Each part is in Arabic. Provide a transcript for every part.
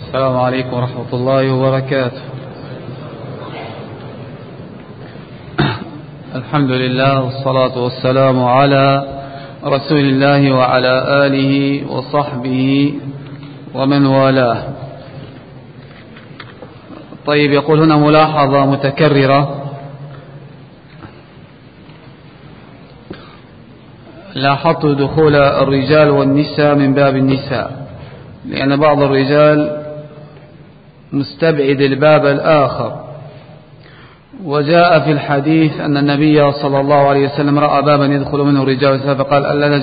السلام عليكم ورحمة الله وبركاته. الحمد لله والصلاة والسلام على رسول الله وعلى آله وصحبه ومن والاه. طيب، يقول هنا ملاحظة متكررة: لاحظت دخول الرجال والنساء من باب النساء، لأن بعض الرجال مستبعد الباب الآخر. وجاء في الحديث أن النبي صلى الله عليه وسلم رأى بابا يدخل منه الرجال والنساء فقال: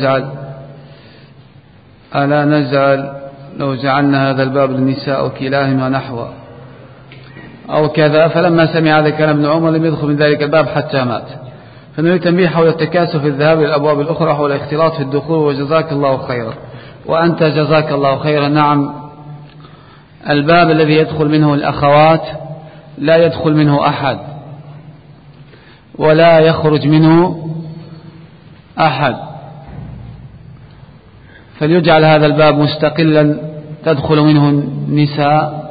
ألا نجعل لو جعلنا هذا الباب للنساء وكلاهما نحوه أو كذا. فلما سمع هذا الكلام ابن عمر لم يدخل من ذلك الباب حتى مات. فنريد تنبيه حول التكاسف في الذهاب للأبواب الأخرى، حول الاختلاط في الدخول. وجزاك الله خيرا. وأنت جزاك الله خيرا. نعم، الباب الذي يدخل منه الأخوات لا يدخل منه أحد ولا يخرج منه أحد، فليجعل هذا الباب مستقلا تدخل منه النساء،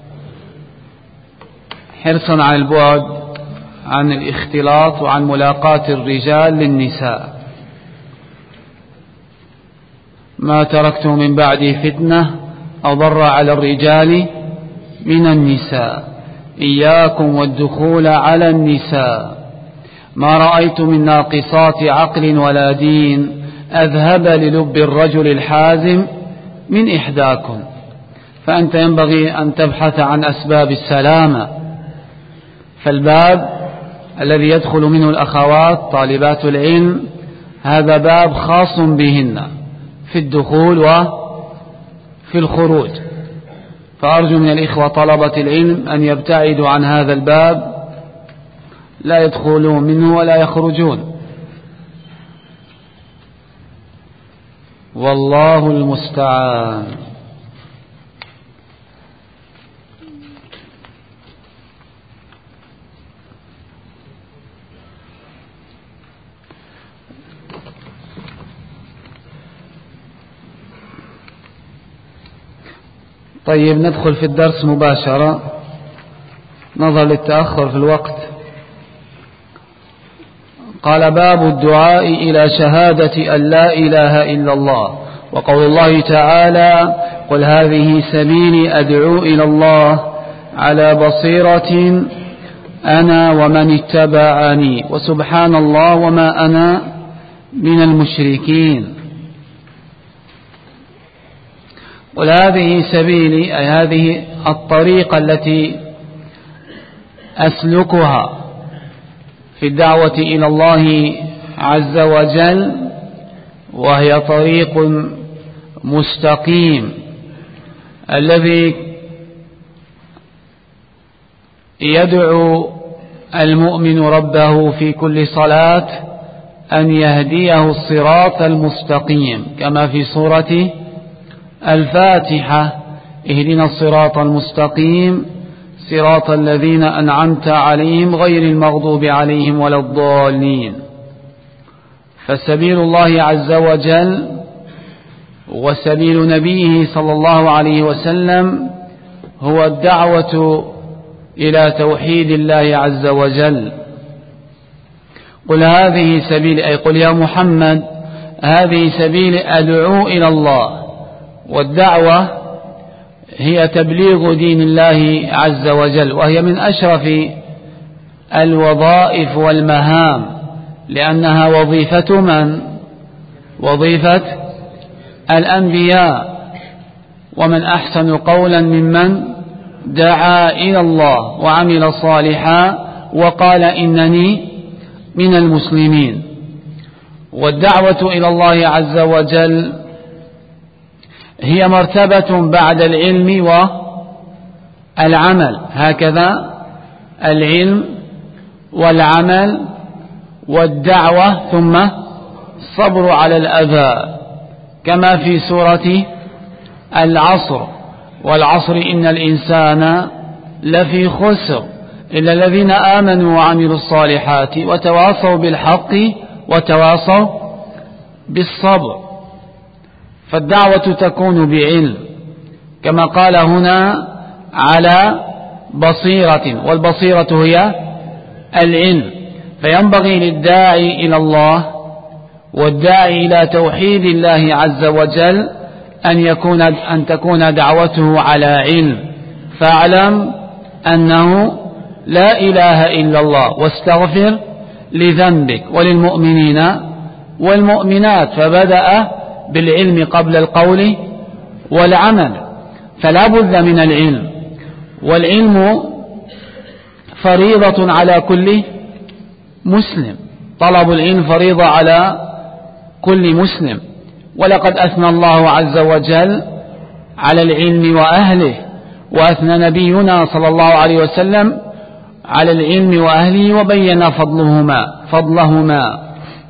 حرصا على البعد عن الاختلاط وعن ملاقاة الرجال للنساء. ما تركته من بعدي فتنة أضر على الرجال من النساء، إياكم والدخول على النساء. ما رأيت من ناقصات عقل ولا دين أذهب للب الرجل الحازم من إحداكم. فأنت ينبغي أن تبحث عن أسباب السلامة. فالباب الذي يدخل منه الأخوات طالبات العلم هذا باب خاص بهن في الدخول وفي الخروج، فأرجو من الإخوة طلبة العلم أن يبتعدوا عن هذا الباب، لا يدخلون منه ولا يخرجون، والله المستعان. طيب، ندخل في الدرس مباشرة نظرا للتأخر في الوقت. قال: باب الدعاء إلى شهادة أن لا إله إلا الله. وقول الله تعالى: قل هذه سبيلي أدعو إلى الله على بصيرة أنا ومن اتبعني وسبحان الله وما أنا من المشركين. قل هذه سبيلي، أي هذه الطريقة التي أسلكها في الدعوة إلى الله عز وجل، وهي طريق مستقيم الذي يدعو المؤمن ربه في كل صلاة أن يهديه الصراط المستقيم، كما في سورة الفاتحة: اهدنا الصراط المستقيم صراط الذين أنعمت عليهم غير المغضوب عليهم ولا الضالين. فسبيل الله عز وجل وسبيل نبيه صلى الله عليه وسلم هو الدعوة إلى توحيد الله عز وجل. قل هذه سبيل، أي قل يا محمد هذه سبيل أدعو إلى الله. والدعوة هي تبليغ دين الله عز وجل، وهي من أشرف الوظائف والمهام، لأنها وظيفة من؟ وظيفة الأنبياء. ومن أحسن قولا ممن دعا إلى الله وعمل صالحا وقال إنني من المسلمين. والدعوة إلى الله عز وجل هي مرتبة بعد العلم والعمل، هكذا العلم والعمل والدعوة ثم الصبر على الأذى، كما في سورة العصر: والعصر إن الإنسان لفي خسر إلا الذين آمنوا وعملوا الصالحات وتواصوا بالحق وتواصوا بالصبر. فالدعوة تكون بعلم كما قال هنا على بصيرة، والبصيرة هي العلم. فينبغي للداعي إلى الله والداعي إلى توحيد الله عز وجل أن تكون دعوته على علم. فاعلم أنه لا إله إلا الله، واستغفر لذنبك وللمؤمنين والمؤمنات. فبدأ بالعلم قبل القول والعمل، فلا بد من العلم، والعلم فريضة على كل مسلم. طلب العلم فريضة على كل مسلم. ولقد أثنى الله عز وجل على العلم وأهله، وأثنى نبينا صلى الله عليه وسلم على العلم وأهله وبين فضلهما.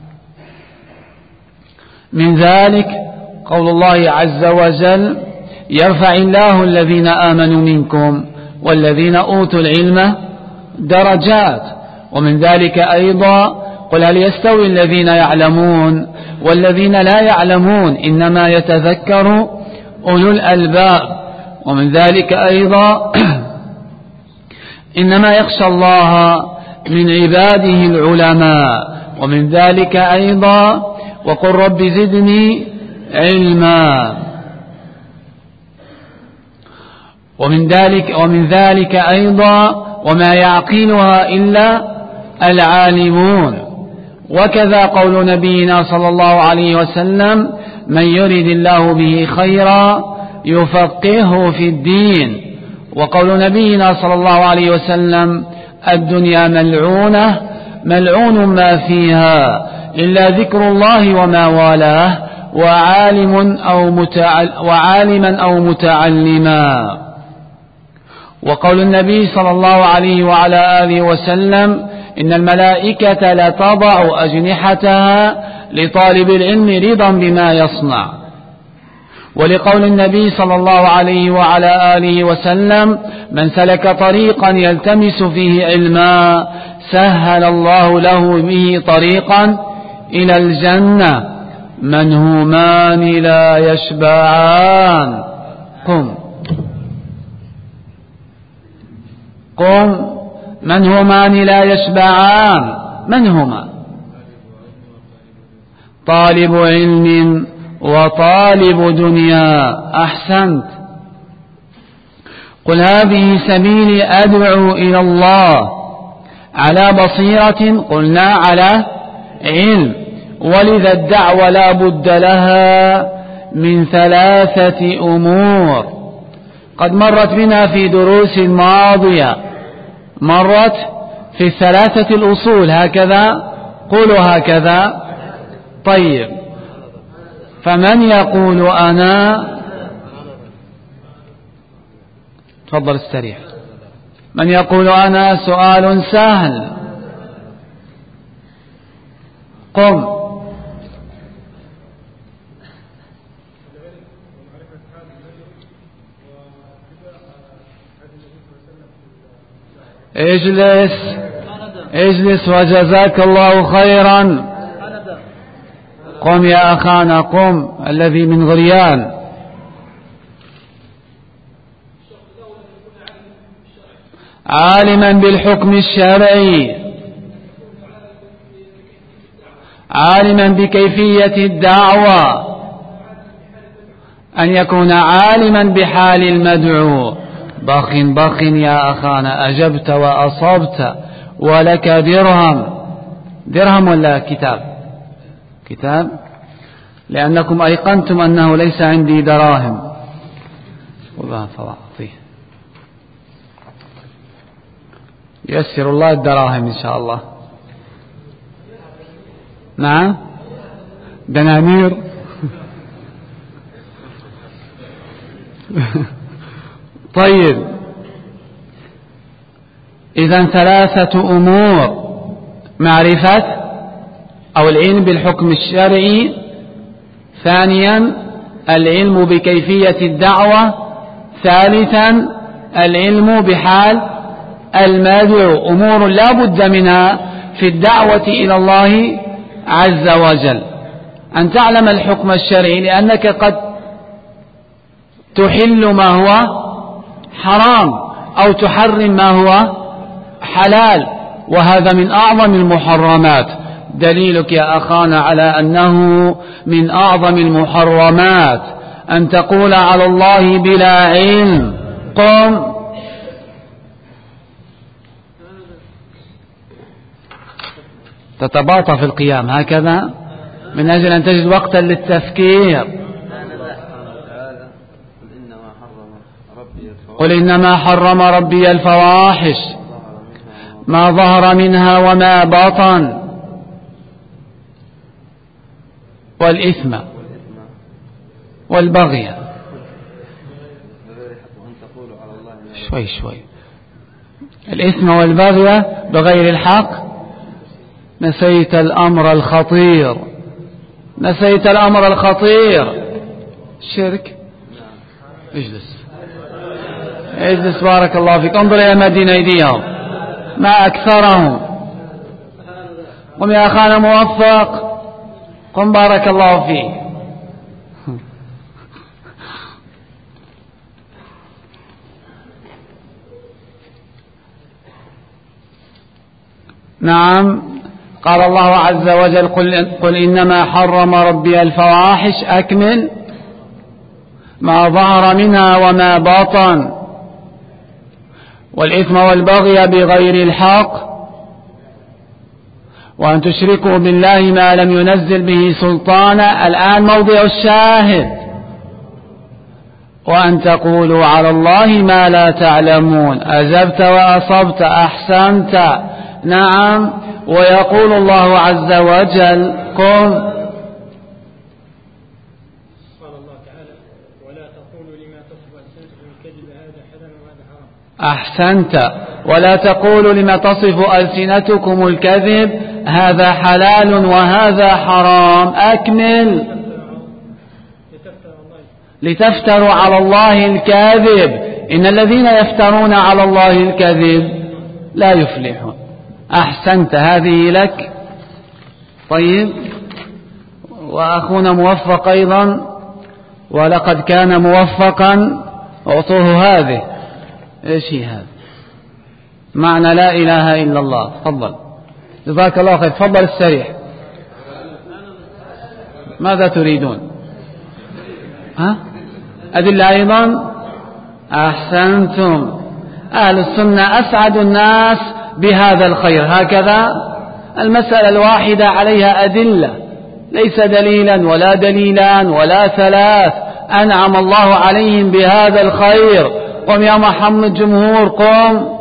من ذلك قول الله عز وجل: يرفع الله الذين آمنوا منكم والذين أوتوا العلم درجات. ومن ذلك أيضا: قل هل يستوي الذين يعلمون والذين لا يعلمون إنما يتذكر أولو الألباب. ومن ذلك أيضا: إنما يخشى الله من عباده العلماء. ومن ذلك أيضا: وقل رب زدني علما. ومن ذلك أيضا: وما يعقلها إلا العالمون. وكذا قول نبينا صلى الله عليه وسلم: من يرد الله به خيرا يفقهه في الدين. وقول نبينا صلى الله عليه وسلم: الدنيا ملعونة ملعون ما فيها إلا ذكر الله وما والاه وعالما أو متعلما. وقول النبي صلى الله عليه وعلى آله وسلم: إن الملائكة لتضع أجنحتها لطالب العلم رضا بما يصنع. ولقول النبي صلى الله عليه وعلى آله وسلم: من سلك طريقا يلتمس فيه علما سهل الله له به طريقا إلى الجنة. منهومان لا يشبعان. قم. منهومان لا يشبعان. من هما؟ طالب علم وطالب دنيا. أحسنت. قل هذه سبيلي أدعو إلى الله على بصيرة، قلنا على علم. ولذا الدعوة لا بد لها من 3 أمور قد مرت بنا في دروس ماضية. مرت في 3 الأصول هكذا. قولوا هكذا. طيب، فمن يقول أنا؟ تفضل استريح. من يقول أنا؟ سؤال سهل. قم. اجلس وجزاك الله خيرا. قم يا أخانا، قم. الذي من غريان. عالما بالحكم الشرعي، عالما بكيفية الدعوة، أن يكون عالما بحال المدعو. بخ يا أخانا، أجبت وأصبت ولك درهم ولا كتاب، لأنكم أيقنتم أنه ليس عندي دراهم. والله فأعطيه. يسر الله الدراهم إن شاء الله. نعم، دنانير. طيب، إذن 3 أمور: معرفة أو العلم بالحكم الشرعي، ثانيا العلم بكيفية الدعوة، ثالثا العلم بحال المدعو. أمور لا بد منها في الدعوة إلى الله عز وجل. أن تعلم الحكم الشرعي، لأنك قد تحل ما هو حرام أو تحرم ما هو حلال، وهذا من أعظم المحرمات. دليلك يا أخانا على أنه من أعظم المحرمات أن تقول على الله بلا علم. قم. تتباطأ في القيام هكذا من أجل أن تجد وقتا للتفكير. قل إنما حرم ربي الفواحش ما ظهر منها وما بطن والإثم والبغي. شوي الإثم والبغي بغير الحق. نسيت الأمر الخطير، نسيت الأمر الخطير. الشرك. اجلس بارك الله فيك. انظر إلى مدين أيديهم ما أكثرهم. قم يا أخانا موفق، قم بارك الله فيك. نعم، قال الله عز وجل قل إنما حرم ربي الفواحش، أكمل، ما ظهر منها وما بطن والإثم والبغي بغير الحق وأن تشركوا بالله ما لم ينزل به سلطانا. الآن موضع الشاهد. وأن تقولوا على الله ما لا تعلمون. أجبت وأصبت، أحسنت. نعم. ويقول الله عز وجل قم. قال الله تعالى ولا تقولوا لما تصف ألسنتكم الكذب هذا حلال وهذا حرام. أحسنت. ولا تقولوا لما تصف ألسنتكم الكذب هذا حلال وهذا حرام. أكمل. لتفتروا على الله الكاذب. إن الذين يفترون على الله الكذب لا يفلحون. أحسنت، هذه لك. طيب، وأخونا موفق أيضا، ولقد كان موفقا، أعطوه هذه. إيش هي هذا؟ معنى لا إله إلا الله. تفضل، جزاك الله خير. تفضل السريح. ماذا تريدون؟ أدلة أيضا. أحسنتم. أهل السنة أسعد الناس بهذا الخير. هكذا المسألة الواحدة عليها أدلة، ليس دليلا ولا دليلان ولا ثلاث. أنعم الله عليهم بهذا الخير. قم يا محمد جمهور، قم.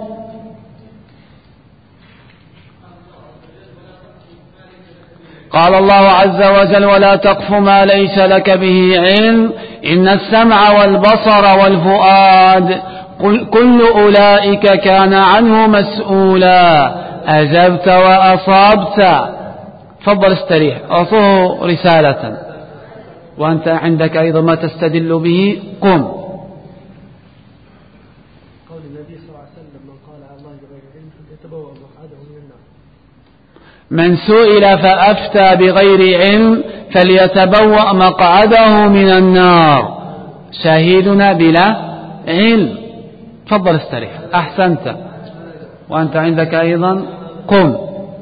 قال الله عز وجل ولا تقف ما ليس لك به علم إن السمع والبصر والفؤاد كل أولئك كان عنه مسؤولا. أجبت وأصبت. تفضل استريح. أعطوه رسالة. وأنت عندك أيضا ما تستدل به. قم. قول النبي صلى الله عليه وسلم من قال على الله بغير علم فليتبوأ مقعده من النار. من سئل فأفتى بغير علم فليتبوأ مقعده من النار. شاهدنا بلا علم. تفضل استريح. أحسنت. وأنت عندك أيضا. قم.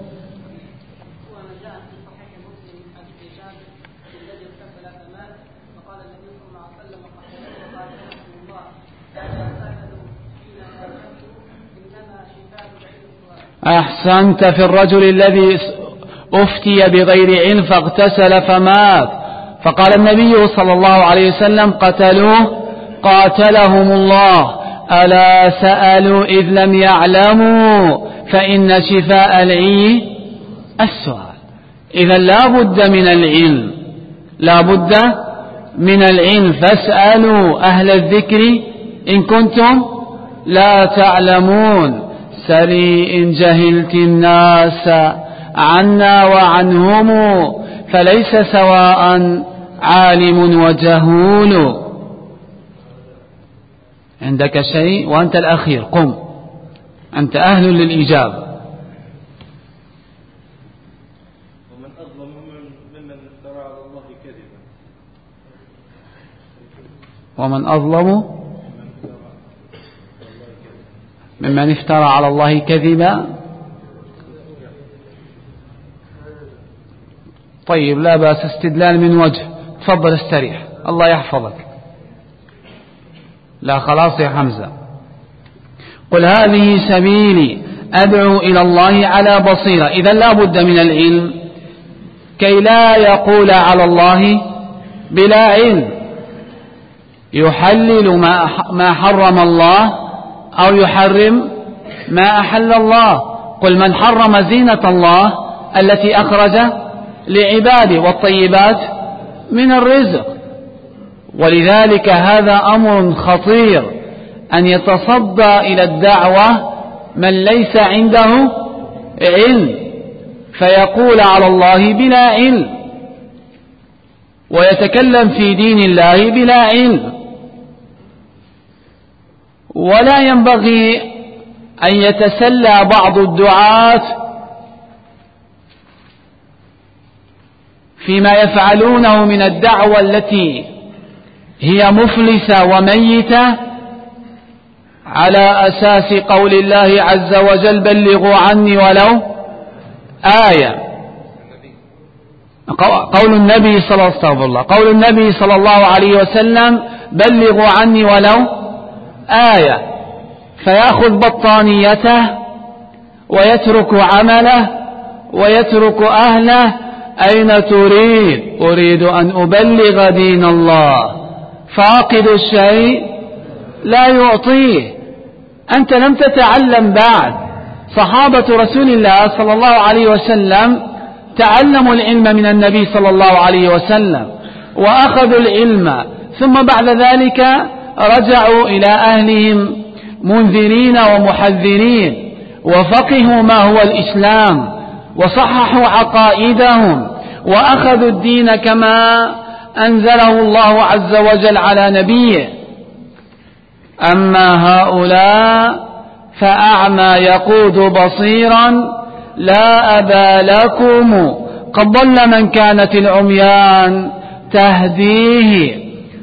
أحسنت. في الرجل الذي أفتي بغير علم فاغتسل فمات، فقال النبي صلى الله عليه وسلم قتلوه قاتلهم الله. ألا سألوا إذ لم يعلموا فإن شفاء العي السؤال. إذا لا بد من العلم، لا بد من العلم. فاسألوا أهل الذكر إن كنتم لا تعلمون. سلي إن جهلت الناس عنا وعنهم فليس سواء عالم وجهول. عندك شيء وأنت الأخير. قم، أنت أهل للإجابة. ومن أظلم ممن افترى على الله كذبا. ومن أظلم ممن افترى على الله كذبا. طيب، لا بأس، استدلال من وجه. تفضل استريح، الله يحفظك. لا خلاص يا حمزة. قل هذه سبيلي أدعو إلى الله على بصيرة. إذا لا بد من العلم كي لا يقول على الله بلا علم، يحلل ما حرم الله أو يحرم ما أحل الله. قل من حرم زينة الله التي أخرج لعباده والطيبات من الرزق. ولذلك هذا أمر خطير أن يتصدى إلى الدعوة من ليس عنده علم، فيقول على الله بلا علم ويتكلم في دين الله بلا علم. ولا ينبغي أن يتسلى بعض الدعاة فيما يفعلونه من الدعوة التي هي مفلسة وميتة على أساس قول الله عز وجل بلغوا عني ولو آية. قول النبي صلى الله عليه وسلم بلغوا عني ولو آية، فيأخذ بطانيته ويترك عمله ويترك أهله. أين تريد؟ أريد أن أبلغ دين الله. فاقد الشيء لا يعطيه. أنت لم تتعلم بعد. صحابة رسول الله صلى الله عليه وسلم تعلموا العلم من النبي صلى الله عليه وسلم وأخذوا العلم، ثم بعد ذلك رجعوا إلى أهلهم منذرين ومحذرين، وفقهوا ما هو الإسلام وصححوا عقائدهم وأخذوا الدين كما أنزله الله عز وجل على نبيه. أما هؤلاء فأعمى يقود بصيرا لا أبا لكم قد ضل من كانت العميان تهديه.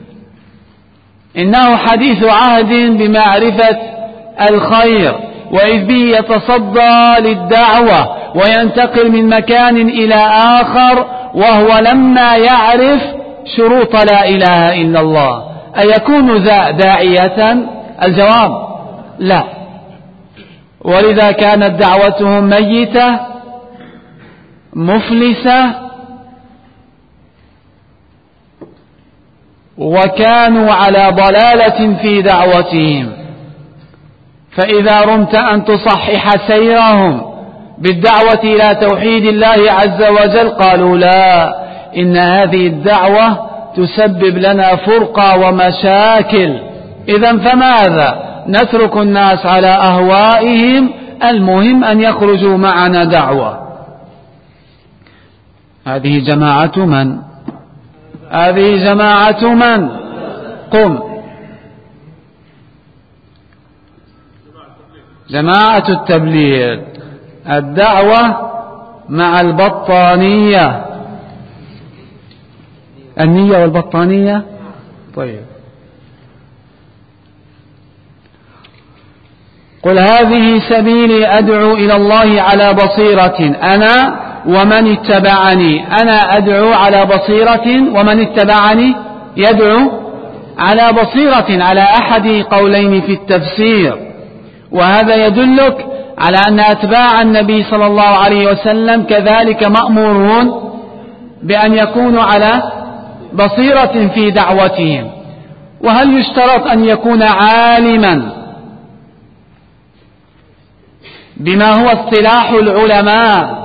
إنه حديث عهد بمعرفة الخير، وإذ به يتصدى للدعوة وينتقل من مكان إلى آخر، وهو لما يعرف شروط لا إله إلا الله. أيكون ذا داعية؟ الجواب لا. ولذا كانت دعوتهم ميتة مفلسة، وكانوا على ضلالة في دعوتهم. فإذا رمت أن تصحح سيرهم بالدعوة إلى توحيد الله عز وجل قالوا لا، إن هذه الدعوة تسبب لنا فرقة ومشاكل. إذن فماذا؟ نترك الناس على أهوائهم، المهم أن يخرجوا معنا دعوة. هذه جماعة من؟ هذه جماعة من؟ قم. جماعة التبليغ. الدعوة مع البطانية. النية والبطانية. طيب، قل هذه سبيلي أدعو إلى الله على بصيرة أنا ومن اتبعني. أنا أدعو على بصيرة، ومن اتبعني يدعو على بصيرة، على أحد قولين في التفسير. وهذا يدلك على أن أتباع النبي صلى الله عليه وسلم كذلك مأمورون بأن يكونوا على بصيرة في دعوتهم. وهل يشترط أن يكون عالما بما هو اصطلاح العلماء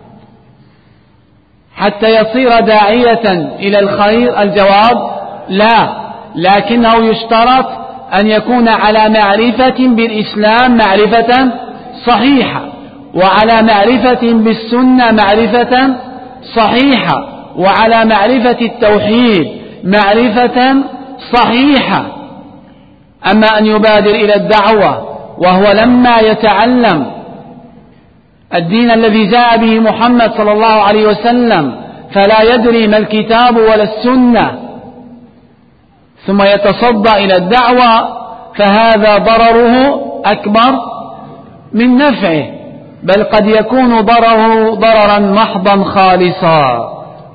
حتى يصير داعية إلى الخير؟ الجواب لا، لكنه يشترط أن يكون على معرفة بالإسلام معرفة صحيحة، وعلى معرفة بالسنة معرفة صحيحة، وعلى معرفة التوحيد معرفة صحيحة. أما أن يبادر إلى الدعوة وهو لما يتعلم الدين الذي جاء به محمد صلى الله عليه وسلم فلا يدري ما الكتاب ولا السنة، ثم يتصدى إلى الدعوة، فهذا ضرره أكبر من نفعه، بل قد يكون ضرره ضررا محضا خالصا.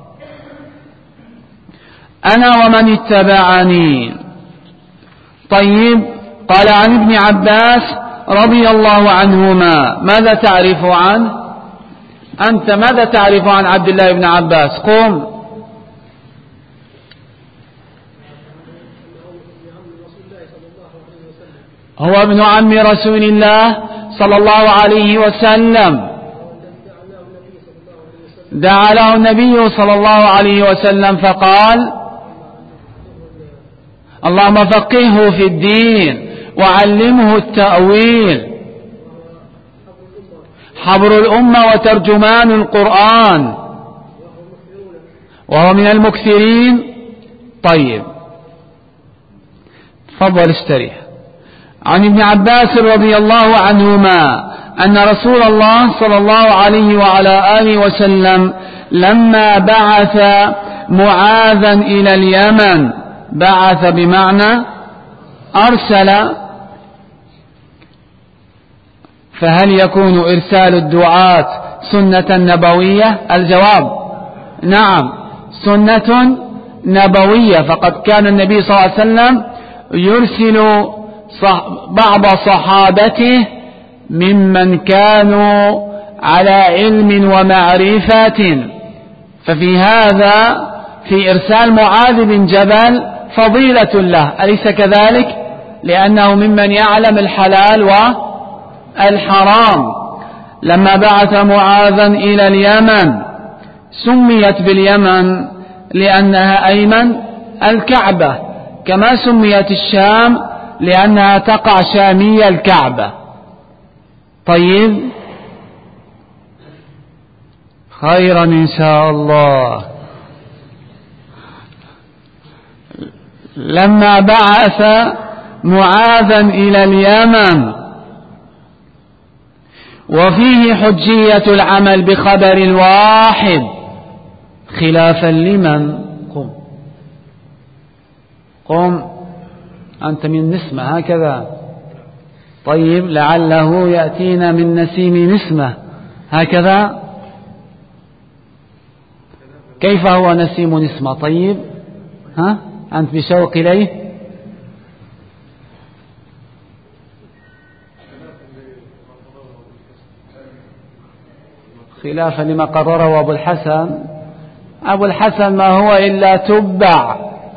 أنا ومن اتبعني. طيب، قال عن ابن عباس رضي الله عنهما. ماذا تعرف عنه أنت؟ ماذا تعرف عن عبد الله بن عباس؟ قم. هو ابن عم رسول الله صلى الله عليه وسلم، دعا له النبي صلى الله عليه وسلم فقال: اللهم فقهه في الدين وعلمه التأويل، حبر الأمة وترجمان القرآن، وهو من المكثرين. طيب، تفضل استريح. عن ابن عباس رضي الله عنهما أن رسول الله صلى الله عليه وعلى آله وسلم لما بعث معاذا إلى اليمن، بعث بمعنى أرسل، فهل يكون إرسال الدعاة سنة نبوية؟ الجواب نعم، سنة نبوية. فقد كان النبي صلى الله عليه وسلم يرسل بعض صحابته ممن كانوا على علم ومعرفة، ففي هذا في إرسال معاذ بن جبل فضيلة له، أليس كذلك؟ لأنه ممن يعلم الحلال والحرام. لما بعث معاذا إلى اليمن سميت باليمن لأنها أيمن الكعبة، كما سميت الشام لأنها تقع شامية الكعبة. طيب، خيرا إن شاء الله. لما بعث معاذا إلى اليمن، وفيه حجية العمل بخبر الواحد خلافا لمن. قم أنت من نسمة هكذا. طيب، لعله يأتينا من نسيم نسمة هكذا. كيف هو نسيم نسمة؟ طيب، ها أنت بشوق إليه. خلافا لما قرره أبو الحسن. أبو الحسن ما هو إلا تبع،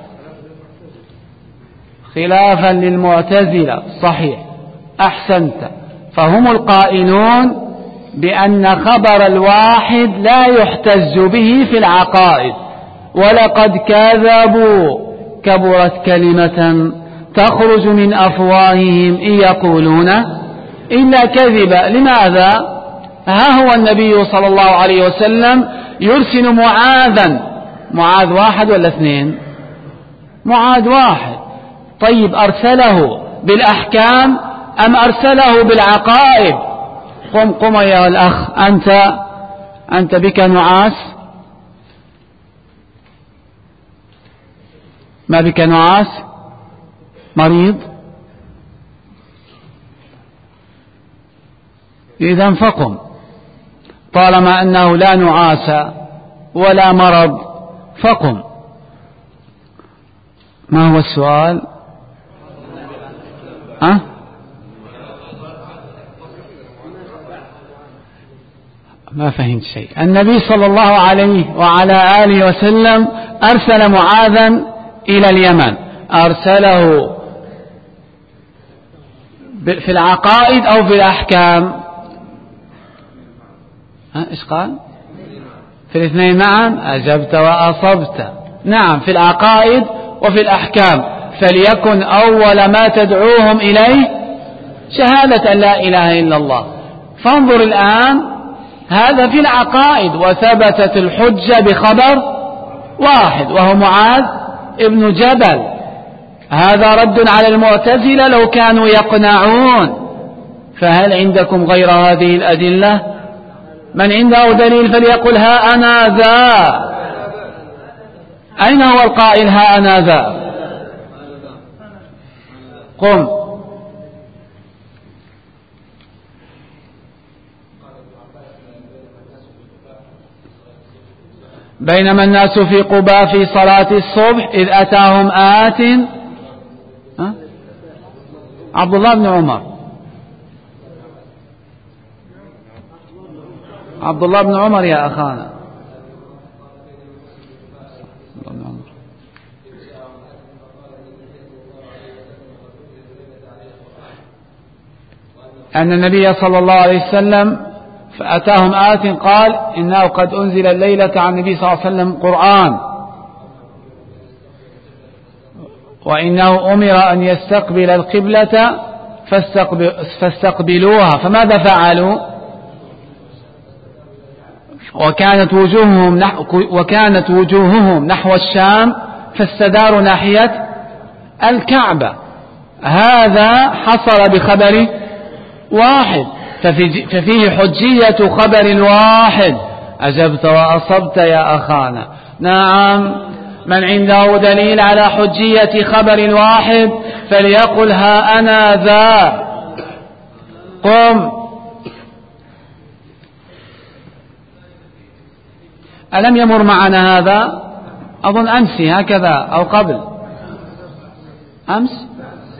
خلافا للمعتزلة. صحيح، أحسنت. فهم القائلون بأن خبر الواحد لا يحتج به في العقائد، ولقد كذبوا، كبرت كلمة تخرج من أفواههم إن يقولون إلا كذبا. لماذا؟ ها هو النبي صلى الله عليه وسلم يرسل معاذا. معاذ واحد ولا اثنين؟ معاذ واحد. طيب، أرسله بالأحكام أم أرسله بالعقائد؟ قم يا الأخ، أنت بك نعاس؟ ما بك نعاس؟ مريض؟ إذن فقم، طالما أنه لا نعاس ولا مرض فقم. ما هو السؤال؟ ما فهمت شيء. النبي صلى الله عليه وعلى آله وسلم أرسل معاذا إلى اليمن، أرسله في العقائد أو في الأحكام؟ إيش قال؟ في الاثنين. نعم، أجبت وأصبت. نعم، في العقائد وفي الأحكام. فليكن أول ما تدعوهم إليه شهادة أن لا إله إلا الله. فانظر الآن، هذا في العقائد، وثبتت الحجة بخبر واحد وهو معاذ ابن جبل. هذا رد على المعتزلة لو كانوا يقنعون. فهل عندكم غير هذه الأدلة؟ من عنده دليل فليقل ها أنا ذا. أين هو القائل ها أنا ذا؟ قم. بينما الناس في قباء في صلاة الصبح إذ أتاهم آت عبد الله بن عمر. عبد الله بن عمر يا أخانا. أن النبي صلى الله عليه وسلم فأتاهم آت قال إنه قد أنزل الليلة عن النبي صلى الله عليه وسلم قرآن وإنه أمر أن يستقبل القبلة فاستقبلوها. فماذا فعلوا؟ وكانت وجوههم نحو الشام فاستداروا ناحية الكعبة. هذا حصل بخبر واحد، ففيه حجية خبر واحد. أجبت وأصبت يا أخانا. نعم، من عنده دليل على حجية خبر واحد فليقل ها أنا ذا. قم. ألم يمر معنا هذا؟ أظن أمس هكذا أو قبل أمس.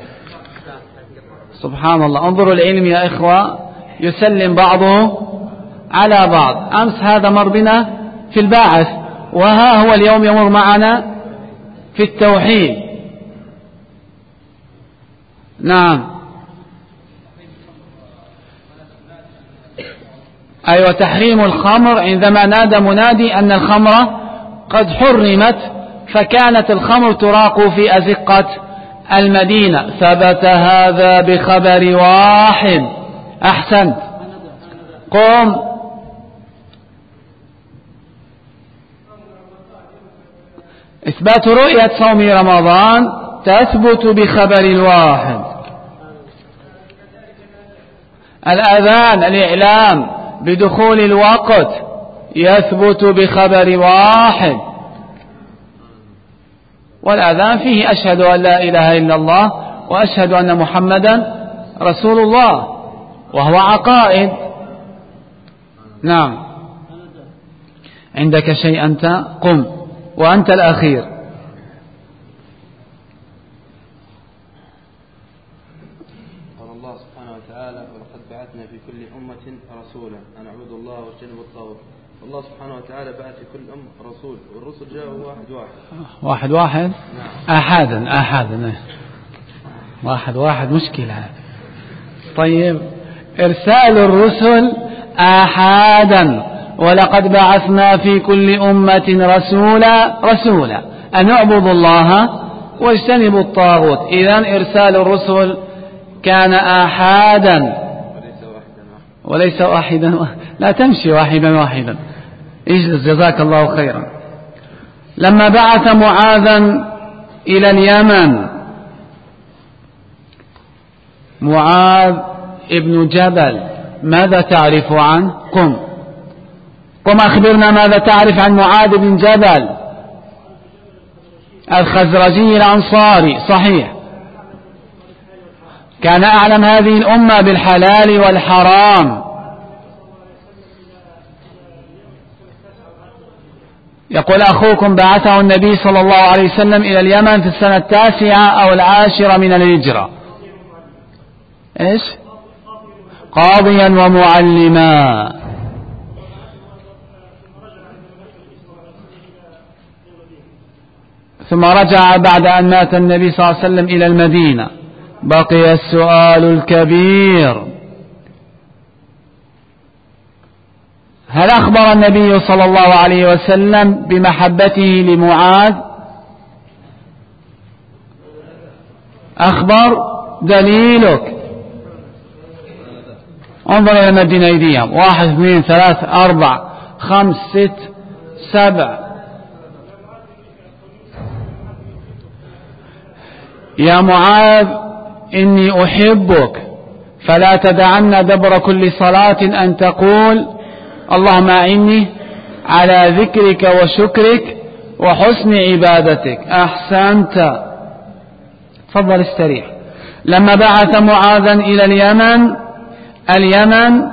سبحان الله، انظروا العلم يا إخوة يسلم بعضه على بعض. أمس هذا مر بنا في الباعث، وها هو اليوم يمر معنا في التوحيد. نعم، أيوة، تحريم الخمر عندما نادى منادي أن الخمر قد حرمت، فكانت الخمر تراق في أزقة المدينة. ثبت هذا بخبر واحد. أحسنت. قم. إثبات رؤية صوم رمضان تثبت بخبر واحد. الأذان الإعلام بدخول الوقت يثبت بخبر واحد. والأذان فيه أشهد أن لا إله إلا الله وأشهد أن محمدا رسول الله، وهو عقائد. نعم، عندك شيء أنت؟ قم، وأنت الأخير. قال الله سبحانه وتعالى ولقد بعثنا في كل أمة رسولا أن اعبدوا الله واجتنبوا الطاغوت. الله سبحانه وتعالى بعث في كل رسول، والرسل جاءوا واحد. نعم. أحدا واحد مشكلة. طيب، إرسال الرسل آحادا. ولقد بعثنا في كل أمة رسولا أن اعبدوا الله واجتنبوا الطاغوت. إذن إرسال الرسل كان آحادا وليس واحدا. لا تمشي واحدا. اجلس جزاك الله خيرا. لما بعث معاذا إلى اليمن، معاذ ابن جبل، ماذا تعرف عنه؟ قم أخبرنا ماذا تعرف عن معاذ بن جبل الخزرجي الأنصاري. صحيح، كان أعلم هذه الأمة بالحلال والحرام. يقول أخوكم بعثه النبي صلى الله عليه وسلم إلى اليمن في السنة 9 أو 10 من الهجرة. إيش؟ قاضيا ومعلما. ثم رجع بعد أن مات النبي صلى الله عليه وسلم إلى المدينة. بقي السؤال الكبير: هل أخبر النبي صلى الله عليه وسلم بمحبته لمعاذ؟ أخبر. دليلك؟ انظر إلى مدين أيديهم. 1 2 3 4 5 6 7. يا معاذ إني أحبك فلا تدعن دبر كل صلاة أن تقول اللهم أعني على ذكرك وشكرك وحسن عبادتك. أحسنت. تفضل استريح. لما بعث معاذا إلى اليمن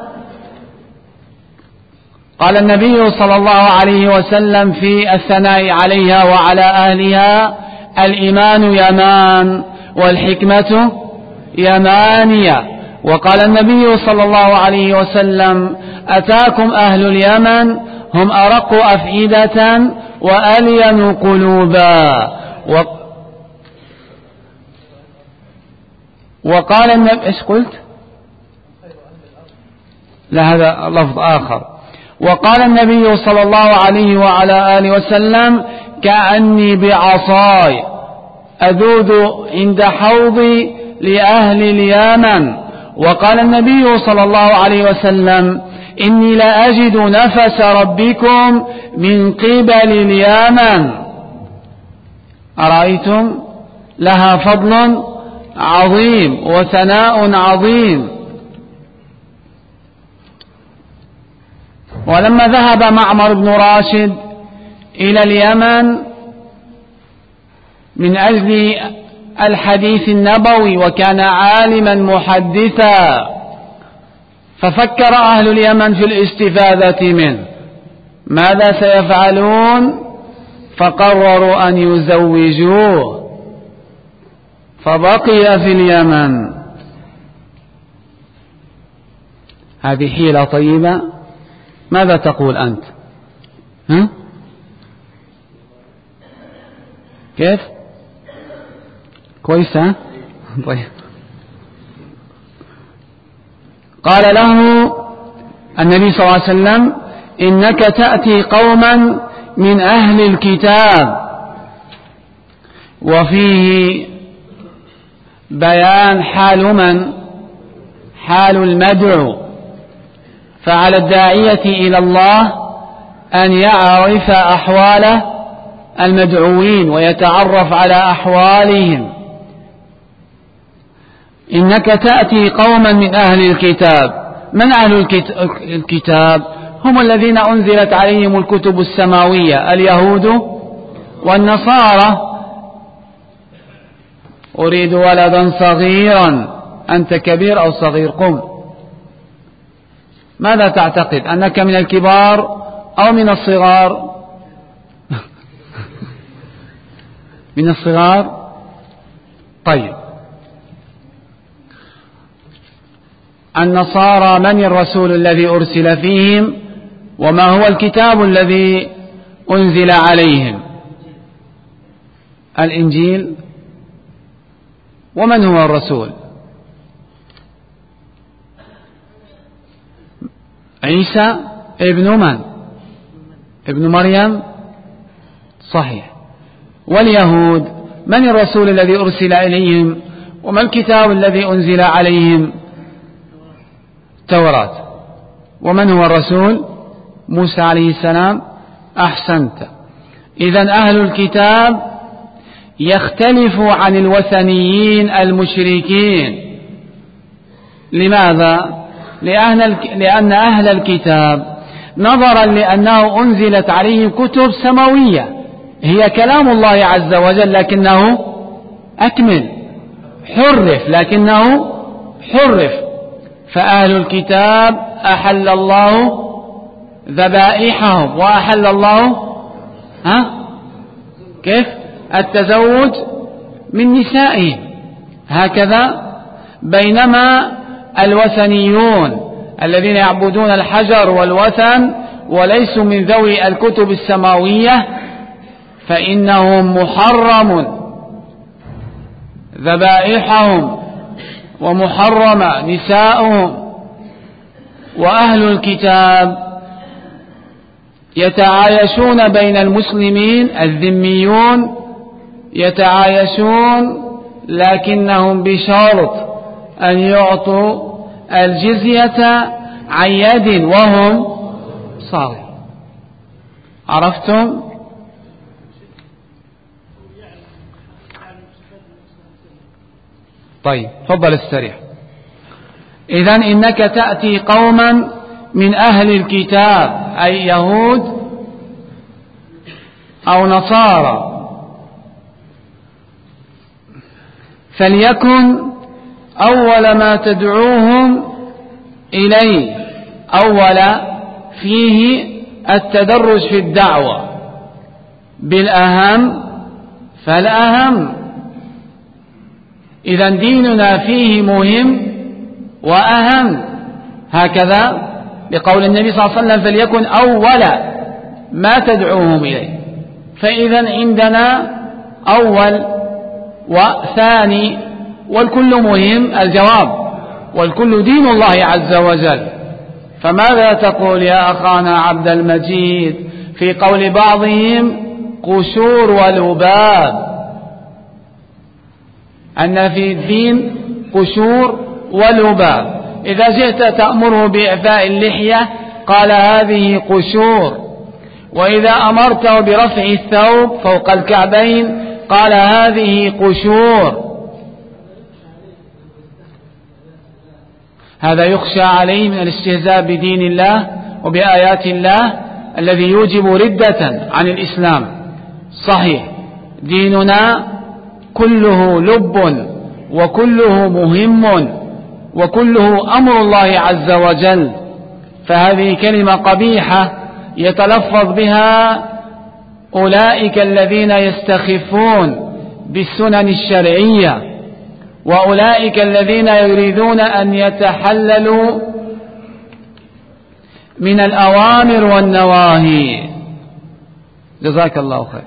قال النبي صلى الله عليه وسلم في الثناء عليها وعلى أهلها: الإيمان يمان والحكمة يمانية. وقال النبي صلى الله عليه وسلم: أتاكم أهل اليمن هم أرق أفئدة وألين قلوبا. وقال النبي إيش قلت؟ لا، هذا لفظ آخر. وقال النبي صلى الله عليه وعلى آله وسلم: كأني بعصاي أذوذ عند حوضي لأهل اليمن. وقال النبي صلى الله عليه وسلم: إني لأجد نفس ربكم من قبل اليمن. أرأيتم؟ لها فضل عظيم وثناء عظيم. ولما ذهب معمر بن راشد إلى اليمن من أجل الحديث النبوي وكان عالما محدثا، ففكر أهل اليمن في الاستفادة منه ماذا سيفعلون، فقرروا أن يزوجوه، فبقي في اليمن. هذه حيلة طيبة. ماذا تقول أنت؟ كيف؟ كويسة؟ طيب. قال له النبي صلى الله عليه وسلم: إنك تأتي قوما من أهل الكتاب. وفيه بيان حال من؟ حال المدعو. فعلى الداعية إلى الله أن يعرف أحوال المدعوين ويتعرف على أحوالهم. إنك تأتي قوما من أهل الكتاب. من أهل الكتاب؟ هم الذين أنزلت عليهم الكتب السماوية، اليهود والنصارى. أريد ولدا صغيرا. أنت كبير أو صغير؟ قم. ماذا تعتقد؟ أنك من الكبار أو من الصغار؟ من الصغار. طيب، النصارى من الرسول الذي أرسل فيهم وما هو الكتاب الذي أنزل عليهم؟ الإنجيل. ومن هو الرسول؟ عيسى ابن من؟ ابن مريم. صحيح. واليهود من الرسول الذي أرسل إليهم وما الكتاب الذي أنزل عليهم؟ التوراة. ومن هو الرسول؟ موسى عليه السلام. أحسنت. إذن أهل الكتاب يختلف عن الوثنيين المشركين. لماذا؟ لأن أهل الكتاب نظرا لأنه أنزلت عليهم كتب سماوية هي كلام الله عز وجل، لكنه أكمل، حرف، لكنه حرف. فأهل الكتاب أحل الله ذبائحهم وأحل الله كيف؟ التزوج من نسائهم، هكذا. بينما الوثنيون الذين يعبدون الحجر والوثن وليسوا من ذوي الكتب السماوية فإنهم محرم ذبائحهم ومحرم نساؤهم. وأهل الكتاب يتعايشون بين المسلمين الذميون، يتعايشون لكنهم بشرط أن يعطوا الجزية عن يد وهم صاغرون. عرفتم؟ طيب، تفضل استريح. إذن إنك تأتي قوما من أهل الكتاب أي يهود أو نصارى، فليكن أول ما تدعوهم إليه. أول فيه التدرج في الدعوة بالأهم فالأهم. إذن ديننا فيه مهم وأهم، هكذا بقول النبي صلى الله عليه وسلم فليكن أول ما تدعوهم إليه. فإذن عندنا أول وثاني والكل مهم الجواب، والكل دين الله عز وجل. فماذا تقول يا أخانا عبد المجيد في قول بعضهم قشور ولباب، أن في الدين قشور ولباب؟ إذا جئت تأمره بإعفاء اللحية قال هذه قشور، وإذا أمرته برفع الثوب فوق الكعبين قال هذه قشور. هذا يخشى عليه من الاستهزاء بدين الله وبآيات الله الذي يوجب ردة عن الإسلام. صحيح ديننا كله لب وكله مهم وكله أمر الله عز وجل، فهذه كلمة قبيحة يتلفظ بها أولئك الذين يستخفون بالسنن الشرعية، وأولئك الذين يريدون أن يتحللوا من الأوامر والنواهي. جزاك الله خير.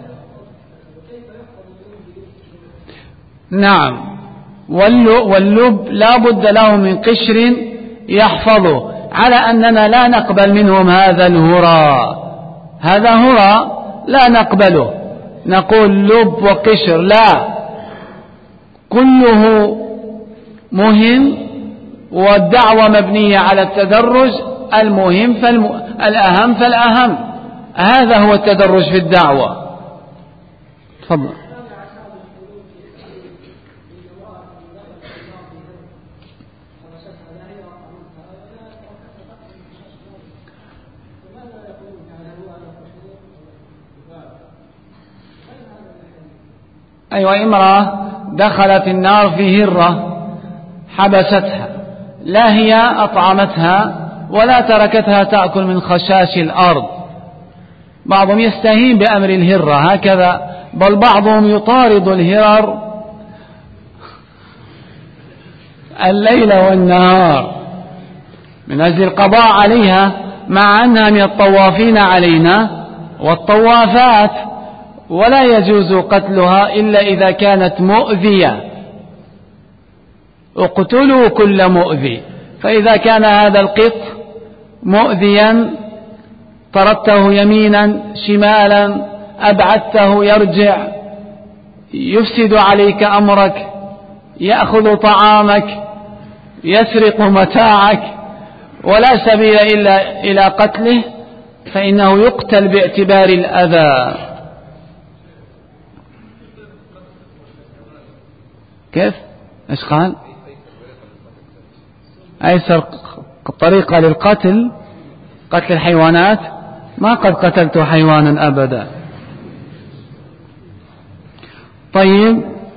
نعم، واللب لا بد له من قشر يحفظه، على أننا لا نقبل منهم هذا الهراء. هذا هراء لا نقبله، نقول لب وقشر لا، كله مهم، والدعوة مبنية على التدرج، المهم الأهم فالأهم. هذا هو التدرج في الدعوة. تفضل. أيوة، امرأة دخلت النار في هرة حبستها، لا هي أطعمتها ولا تركتها تأكل من خشاش الأرض. بعضهم يستهين بأمر الهرة هكذا، بل بعضهم يطارد الهرر الليل والنهار من أجل القضاء عليها، مع أنها من الطوافين علينا والطوافات، ولا يجوز قتلها إلا إذا كانت مؤذية. اقتلوا كل مؤذي، فإذا كان هذا القط مؤذيا طردته يمينا شمالا، أبعدته يرجع، يفسد عليك أمرك، يأخذ طعامك، يسرق متاعك، ولا سبيل إلا إلى قتله، فإنه يقتل باعتبار الأذى. كيف؟ إيش قال؟ أيسر طريقة للقتل قتل الحيوانات؟ ما قد قتلت حيوانا أبدا. طيب،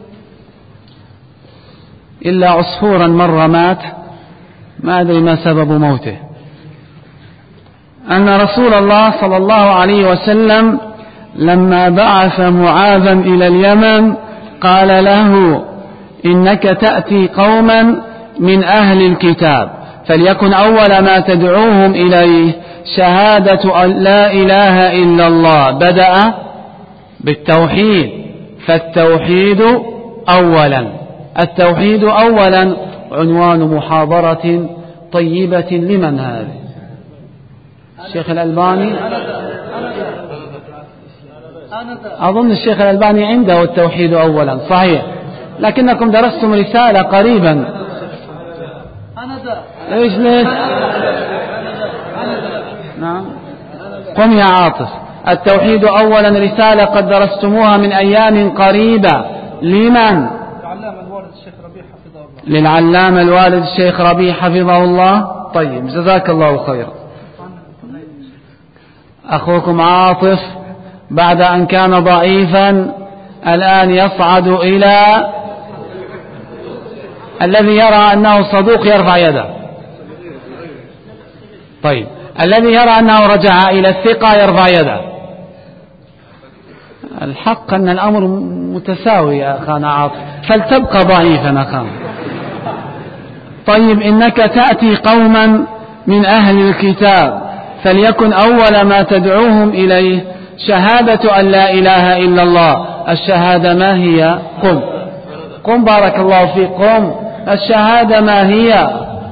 إلا عصفورا مرة مات، ما أدري ما سبب موته. أن رسول الله صلى الله عليه وسلم لما بعث معاذا إلى اليمن قال له إنك تأتي قوما من أهل الكتاب، فليكن أول ما تدعوهم إليه شهادة أن لا إله إلا الله. بدأ بالتوحيد، فالتوحيد أولا، التوحيد أولا عنوان محاضرة طيبة. لمن هذا؟ الشيخ الألباني؟ أظن الشيخ الألباني عنده التوحيد أولا، صحيح، لكنكم درستم رسالة قريبا. ليش؟ نعم، قم يا عاطف. التوحيد أولا رسالة قد درستموها من أيام قريبة. لمن؟ للعلامة الوالد الشيخ ربيع حفظه الله. طيب، جزاك الله خير. أخوكم عاطف بعد أن كان ضعيفا الآن يصعد إلى الذي يرى أنه صدوق يرفع يده. طيب الذي يرى أنه رجع إلى الثقة يرفع يده. الحق أن الأمر متساوي يا أخانا عاطف، فلتبقى ضعيفا أخانا. طيب إنك تأتي قوما من أهل الكتاب فليكن أول ما تدعوهم إليه شهادة أن لا إله إلا الله. الشهادة ما هي؟ قم بارك الله فيك، قم. الشهادة ما هي؟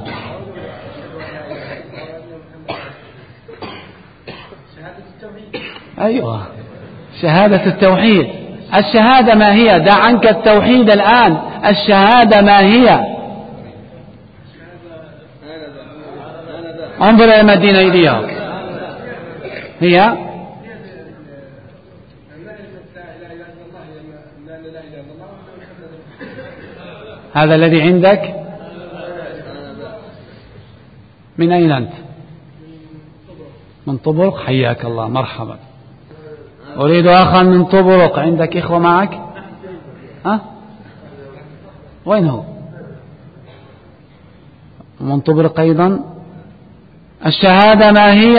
أيوة، شهادة التوحيد. الشهادة ما هي؟ دع عنك التوحيد الآن. الشهادة ما هي؟ انظر إلى المدينة إليهم. هي هذا الذي عندك. من أين أنت؟ من طبرق. حياك الله، مرحبا. أريد أخا من طبرق. عندك إخوة معك؟ وين هو؟ من طبرق أيضا. الشهادة ما هي؟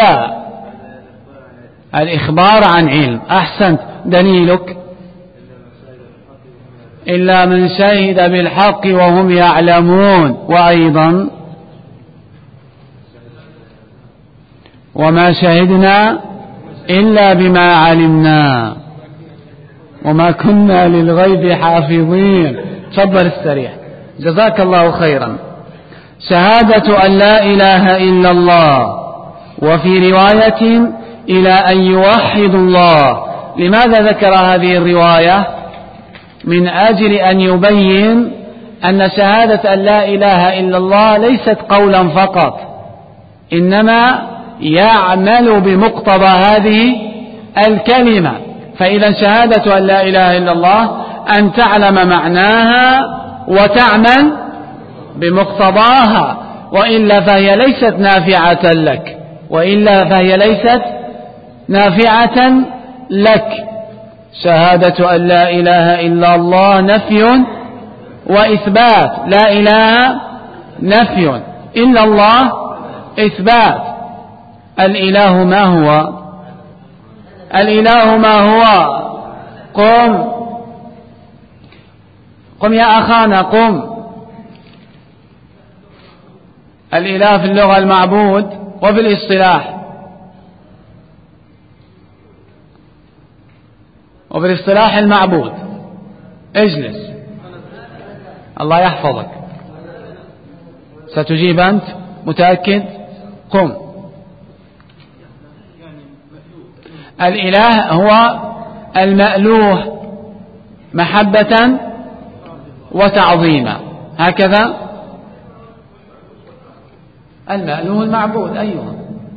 الإخبار عن علم. أحسنت. دليلك؟ إلا من شهد بالحق وهم يعلمون. وأيضا وما شهدنا إلا بما علمنا وما كنا للغيب حافظين. تفضل استريح، جزاك الله خيرا. شهادة أن لا إله إلا الله، وفي رواية إلى أن يوحدوا الله. لماذا ذكر هذه الرواية؟ من أجل أن يبين أن شهادة أن لا إله إلا الله ليست قولا فقط، إنما يعمل بمقتضى هذه الكلمة. فإذا شهادة أن لا إله إلا الله أن تعلم معناها وتعمل بمقتضاها، وإلا فهي ليست نافعة لك، وإلا فهي ليست نافعة لك. شهادة أن لا إله إلا الله نفي وإثبات. لا إله نفي، إلا الله إثبات. الإله ما هو؟ الإله ما هو؟ قم يا أخانا، قم. الإله في اللغة المعبود، وفي الاصطلاح المعبود. اجلس، الله يحفظك. ستجيب أنت؟ متأكد؟ قم. الإله هو المألوه محبة وتعظيما، هكذا. المألوه المعبود. أيوه،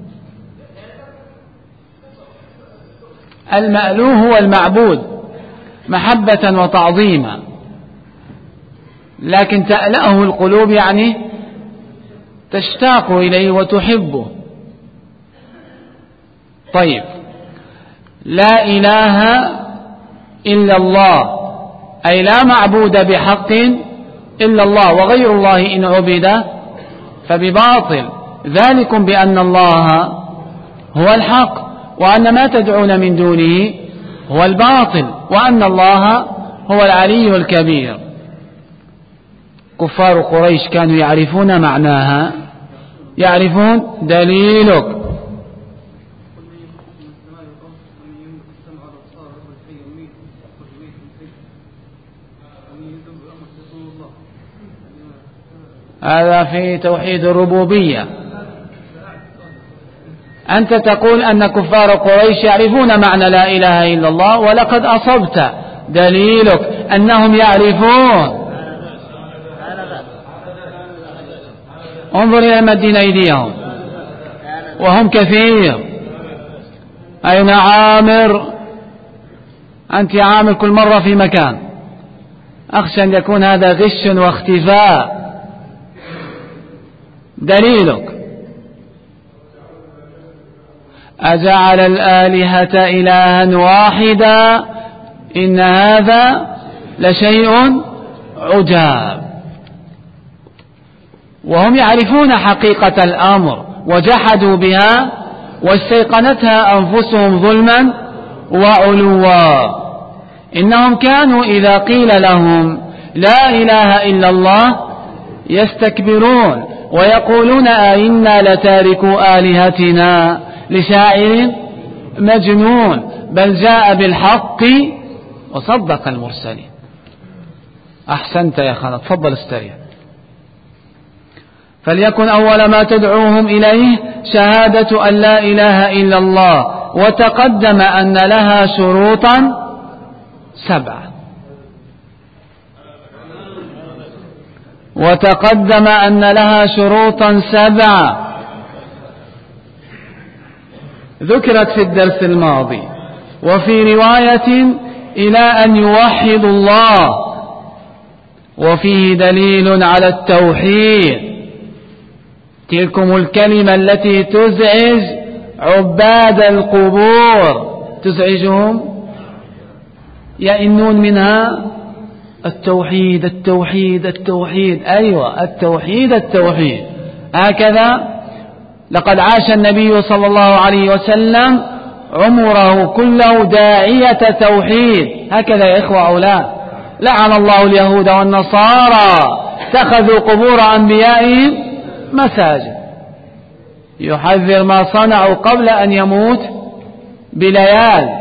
المألوه هو المعبود محبة وتعظيما، لكن تألأه القلوب يعني تشتاق إليه وتحبه. طيب، لا إله إلا الله أي لا معبود بحق إلا الله، وغير الله إن عبد فبباطل. ذلكم بأن الله هو الحق، وأن ما تدعون من دونه هو الباطل، وأن الله هو العلي الكبير. كفار قريش كانوا يعرفون معناها. يعرفون. دليلك؟ هذا في توحيد الربوبية. أنت تقول أن كفار قريش يعرفون معنى لا إله إلا الله، ولقد أصبت. دليلك أنهم يعرفون. انظر إلى مدين أيديهم وهم كثير. أين عامر؟ أنت يا عامر كل مرة في مكان. أخشى أن يكون هذا غش واختفاء. دليلك؟ أجعل الآلهة إلها واحدا إن هذا لشيء عجاب. وهم يعرفون حقيقة الأمر وجحدوا بها واستيقنتها أنفسهم ظلما وعلوا. إنهم كانوا إذا قيل لهم لا إله إلا الله يستكبرون ويقولون أئنا لتاركوا آلهتنا لشاعر مجنون بل جاء بالحق وصدق المرسلين. أحسنت يا خالد، تفضل استريح. فليكن أول ما تدعوهم إليه شهادة أن لا إله إلا الله، وتقدم أن لها شروطا 7. وتقدم أن لها شروطا 7 ذكرت في الدرس الماضي، وفي رواية إلى أن يوحدوا الله، وفيه دليل على التوحيد. تلكم الكلمة التي تزعج عباد القبور، تزعجهم، يئنون منها التوحيد التوحيد التوحيد. أيوة، التوحيد التوحيد. هكذا لقد عاش النبي صلى الله عليه وسلم عمره كله داعية توحيد. هكذا يا إخوة أولاد. لعن الله اليهود والنصارى اتخذوا قبور أنبيائهم مساجد. يحذر ما صنعوا قبل أن يموت بليال،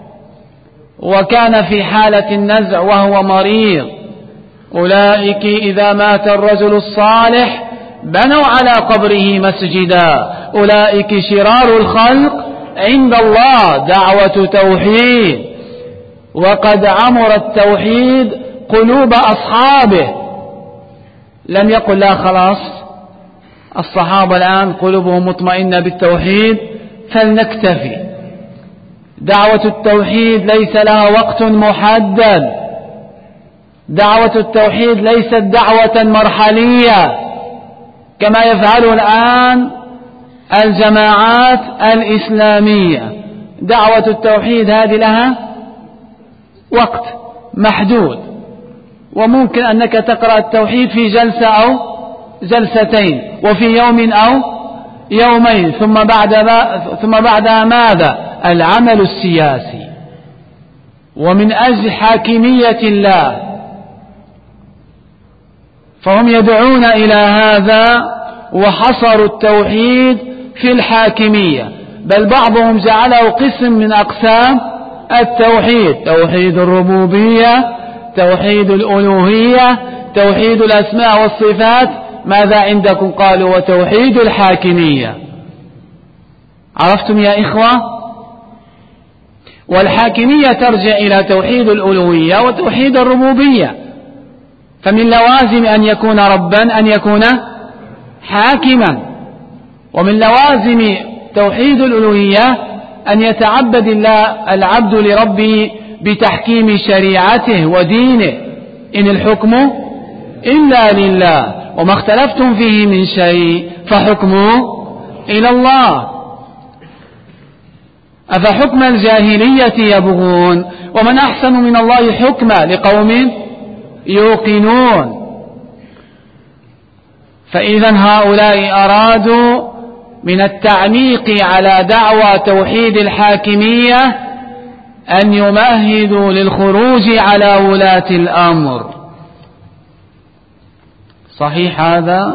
وكان في حالة النزع وهو مريض. أولئك إذا مات الرجل الصالح بنوا على قبره مسجدا، أولئك شرار الخلق عند الله. دعوة توحيد، وقد عمر التوحيد قلوب أصحابه. لم يقل لا خلاص الصحابة الآن قلوبهم مطمئنة بالتوحيد فلنكتفي. دعوة التوحيد ليس لها وقت محدد. دعوة التوحيد ليست دعوة مرحلية كما يفعل الآن الجماعات الإسلامية. دعوة التوحيد هذه لها وقت محدود، وممكن أنك تقرأ التوحيد في جلسة أو جلستين، وفي يوم أو يومين، ثم بعدها ماذا؟ العمل السياسي. ومن أجل حاكمية الله فهم يدعون إلى هذا، وحصروا التوحيد في الحاكمية، بل بعضهم جعله قسم من أقسام التوحيد: توحيد الربوبية، توحيد الألوهية، توحيد الأسماء والصفات. ماذا عندكم؟ قالوا وتوحيد الحاكمية. عرفتم يا إخوة؟ والحاكمية ترجع إلى توحيد الألوهية وتوحيد الربوبية. فمن لوازم أن يكون ربا أن يكون حاكما، ومن لوازم توحيد الألوهية أن يتعبد العبد لربه بتحكيم شريعته ودينه. إن الحكم إلا لله، وما اختلفتم فيه من شيء فحكمه إلى الله. أفحكم الجاهلية يبغون ومن أحسن من الله حكما لقوم يوقنون. فإذا هؤلاء أرادوا من التعليق على دعوى توحيد الحاكمية أن يمهدوا للخروج على ولاة الأمر. صحيح هذا؟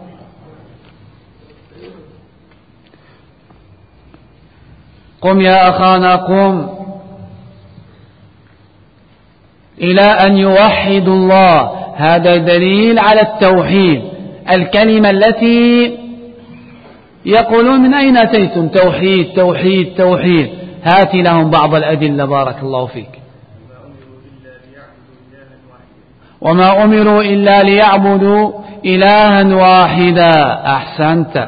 قم يا أخانا قم إلى أن يوحدوا الله. هذا دليل على التوحيد. الكلمة التي يقولون من أين أتيتم؟ توحيد توحيد توحيد. هات لهم بعض الأدلة بارك الله فيك. وما أمروا إلا ليعبدوا إلها واحدا. أحسنت.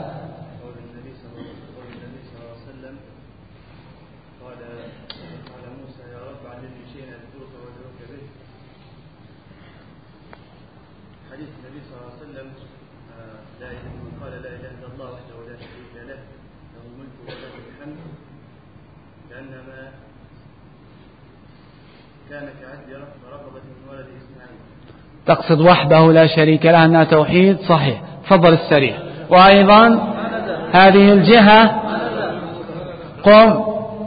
تقصد وحده لا شريك له أنها توحيد؟ صحيح. فضل السريع. وأيضا هذه الجهة قم.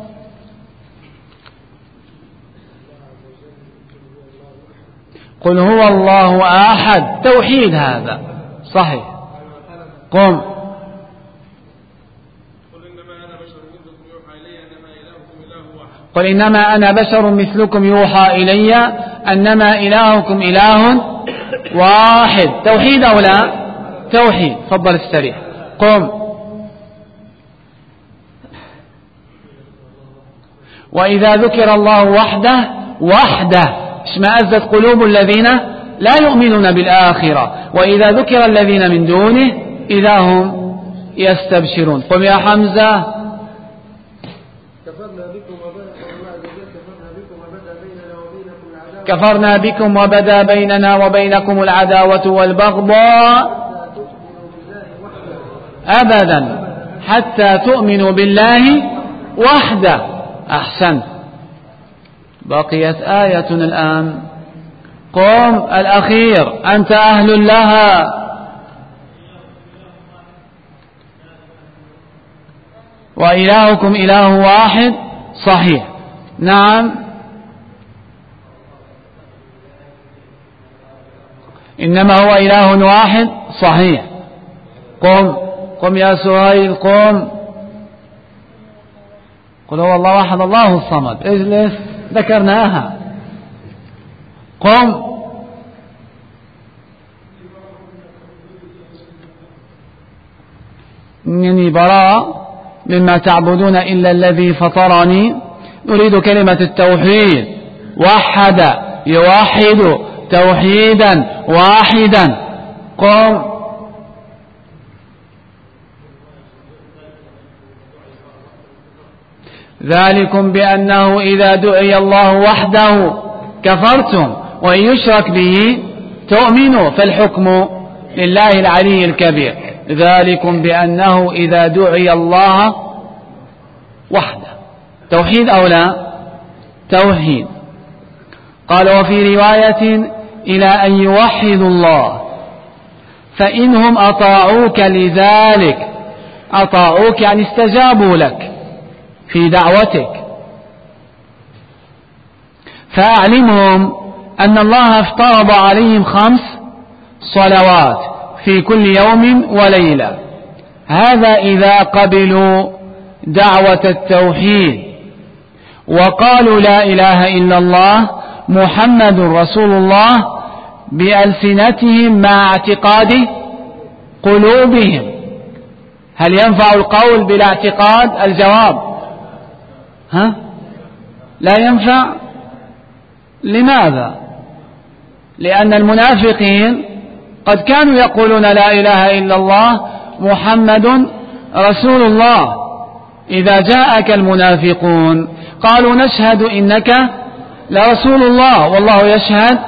قل هو الله أحد، توحيد هذا صحيح. قم. قل إنما أنا بشر مثلكم يوحى إلي أنما إلهكم إله واحد، توحيد أو لا؟ توحيد. فضل السريع. قم. وإذا ذكر الله وحده اشمأزت قلوب الذين لا يؤمنون بالآخرة، وإذا ذكر الذين من دونه إذا هم يستبشرون. قم يا حمزة. كفرنا بكم وبدا بيننا وبينكم العداوة والبغضاء أبدا حتى تؤمنوا بالله وحده. أحسن. بقيت آية الآن. قم الأخير، أنت أهل لها. وإلهكم إله واحد، صحيح. نعم. إنما هو إله واحد، صحيح. قم. قم يا سهيل. قم. قل هو الله أحد الله الصمد. اجلس، ذكرناها. قم. إنني براء مما تعبدون إلا الذي فطرني. نريد كلمة التوحيد. وحد يوحد توحيدا واحدا. قم. ذلكم بأنه إذا دعي الله وحده كفرتم وإن يشرك به تؤمنوا فالحكم لله العلي الكبير. ذلكم بأنه إذا دعي الله وحده، توحيد أو لا؟ توحيد. قال وفي رواية إلى أن يوحدوا الله، فإنهم أطاعوك لذلك. أطاعوك يعني استجابوا لك في دعوتك، فأعلمهم أن الله افترض عليهم 5 صلوات في كل يوم وليلة. هذا إذا قبلوا دعوة التوحيد وقالوا لا إله إلا الله محمد رسول الله بألسنتهم مع اعتقاد قلوبهم. هل ينفع القول بلا اعتقاد؟ الجواب لا ينفع. لماذا؟ لأن المنافقين قد كانوا يقولون لا إله إلا الله محمد رسول الله. إذا جاءك المنافقون قالوا نشهد إنك لرسول الله والله يشهد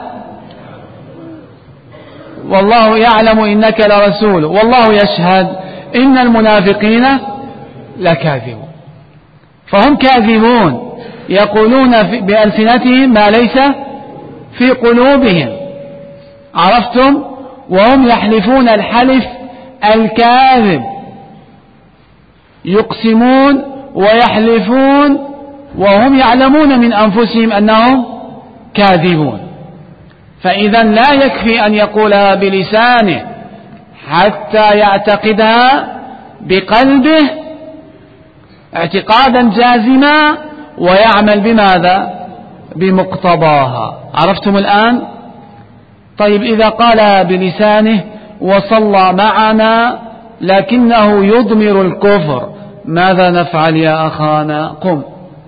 والله يعلم إنك لرسول والله يشهد إن المنافقين لكاذبون. فهم كاذبون، يقولون بألسنتهم ما ليس في قلوبهم. عرفتم؟ وهم يحلفون الحلف الكاذب، يقسمون ويحلفون وهم يعلمون من أنفسهم أنهم كاذبون. فإذا لا يكفي أن يقولها بلسانه حتى يعتقدها بقلبه اعتقادا جازما ويعمل بماذا؟ بمقتضاها. عرفتم الآن؟ طيب إذا قال بلسانه وصلى معنا لكنه يضمر الكفر ماذا نفعل يا أخانا؟ قم.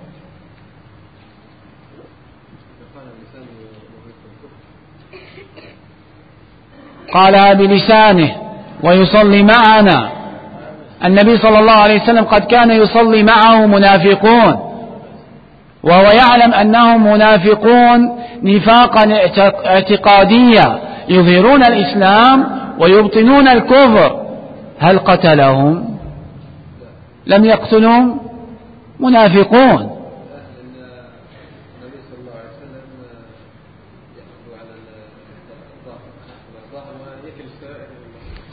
قال بلسانه ويصلي معنا. النبي صلى الله عليه وسلم قد كان يصلي معه منافقون وهو يعلم أنهم منافقون نفاقا اعتقاديا يظهرون الإسلام ويبطنون الكفر. هل قتلهم؟ لم يقتلهم، منافقون.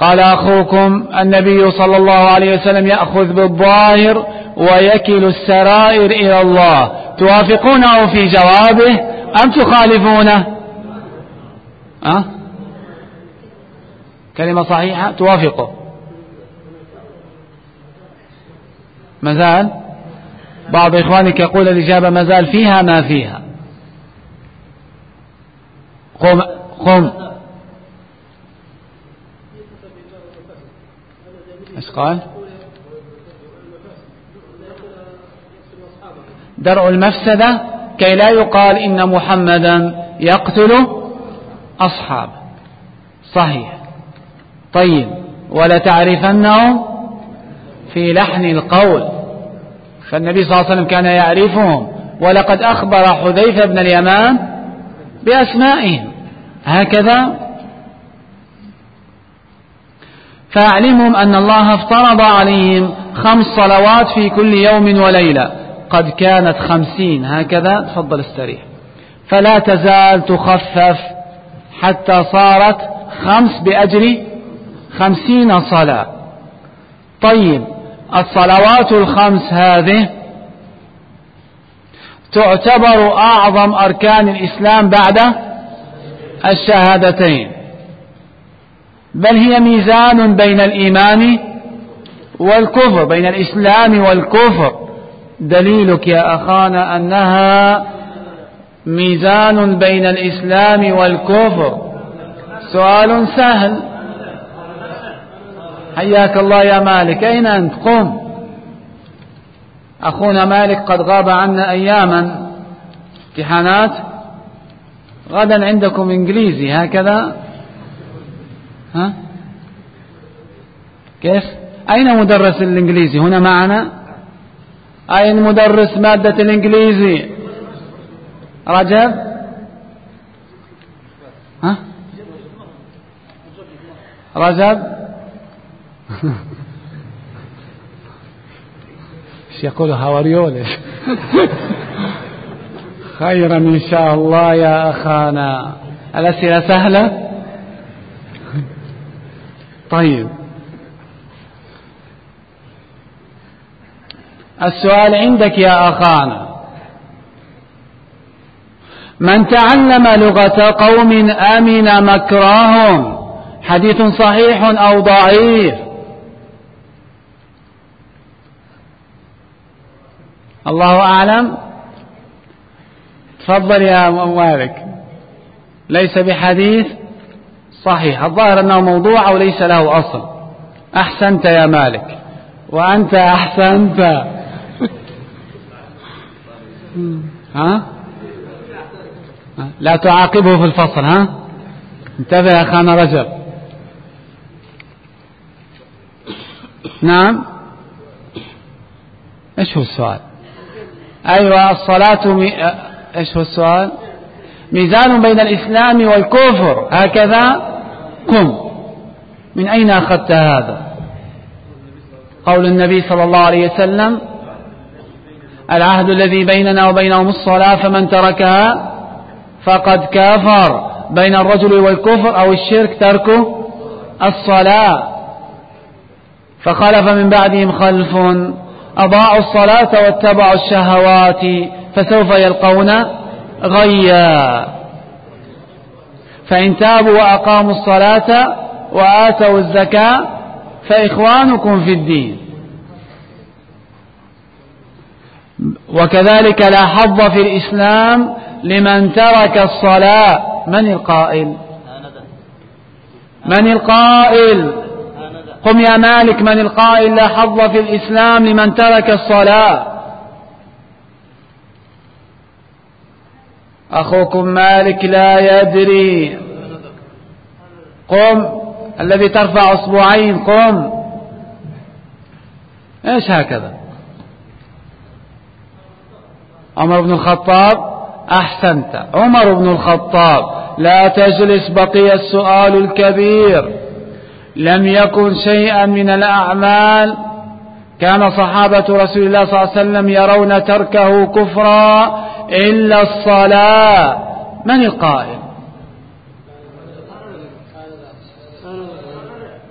قال أخوكم النبي صلى الله عليه وسلم يأخذ بالظاهر ويكل السرائر إلى الله، توافقونه في جوابه أم تخالفونه؟ كلمة صحيحة توافقه. مازال بعض إخوانك يقول الإجابة مازال فيها ما فيها. قم ايش قال؟ درء المفسدة كي لا يقال إن محمدا يقتل أصحابه. صحيح. طيب، ولا تعرفنهم في لحن القول، فالنبي صلى الله عليه وسلم كان يعرفهم، ولقد أخبر حذيفة بن اليمان بأسمائهم هكذا. فأعلمهم أن الله افترض عليهم 5 صلوات في كل يوم وليلة، قد كانت 50 هكذا. تفضل استريح. فلا تزال تخفف حتى صارت 5 بأجر 50 صلاة. طيب، الصلوات ال5 هذه تعتبر أعظم أركان الإسلام بعد الشهادتين، بل هي ميزان بين الإيمان والكفر، بين الإسلام والكفر. دليلك يا أخانا أنها ميزان بين الإسلام والكفر. سؤال سهل. حياك الله يا مالك. أين أنت؟ قم. أخونا مالك قد غاب عنا أياما، امتحانات. غدا عندكم إنجليزي هكذا. كيف؟ أين مدرس الإنجليزي؟ هنا معنا. أين مدرس مادة الإنجليزي؟ رجب؟ رجب؟ ايش يقول هاوريوليش؟ خيرا إن شاء الله يا أخانا. الأسئلة سهلة. طيب، السؤال عندك يا أخانا: من تعلم لغة قوم أمن مكرهم، حديث صحيح أو ضعيف؟ الله أعلم. تفضل يا مالك. ليس بحديث صحيح، الظاهر أنه موضوع أو ليس له أصل. أحسنت يا مالك، وأنت أحسنت. لا تعاقبه في الفصل. انتبه يا أخانا رجب. نعم. ايش هو السؤال؟ أيوة، الصلاة ايش هو السؤال؟ ميزان بين الإسلام والكفر هكذا. قم. من أين أخذت هذا؟ قول النبي صلى الله عليه وسلم: العهد الذي بيننا وبينهم الصلاة، فمن تركها فقد كفر. بين الرجل والكفر أو الشرك ترك الصلاة. فخلف من بعدهم خلف أضاعوا الصلاة واتبعوا الشهوات فسوف يلقون غيا. فإن تابوا وأقاموا الصلاة وآتوا الزكاة فإخوانكم في الدين. وكذلك لا حظ في الإسلام لمن ترك الصلاة. من القائل؟ من القائل؟ قم يا مالك. من القائل لا حظ في الإسلام لمن ترك الصلاة؟ أخوكم مالك لا يدري. قم. الذي ترفع أصبعين قم. إيش هكذا؟ عمر بن الخطاب. أحسنت، عمر بن الخطاب. لا تجلس، بقي السؤال الكبير. لم يكن شيئا من الأعمال كان صحابة رسول الله صلى الله عليه وسلم يرون تركه كفرا إلا الصلاة. من القائل؟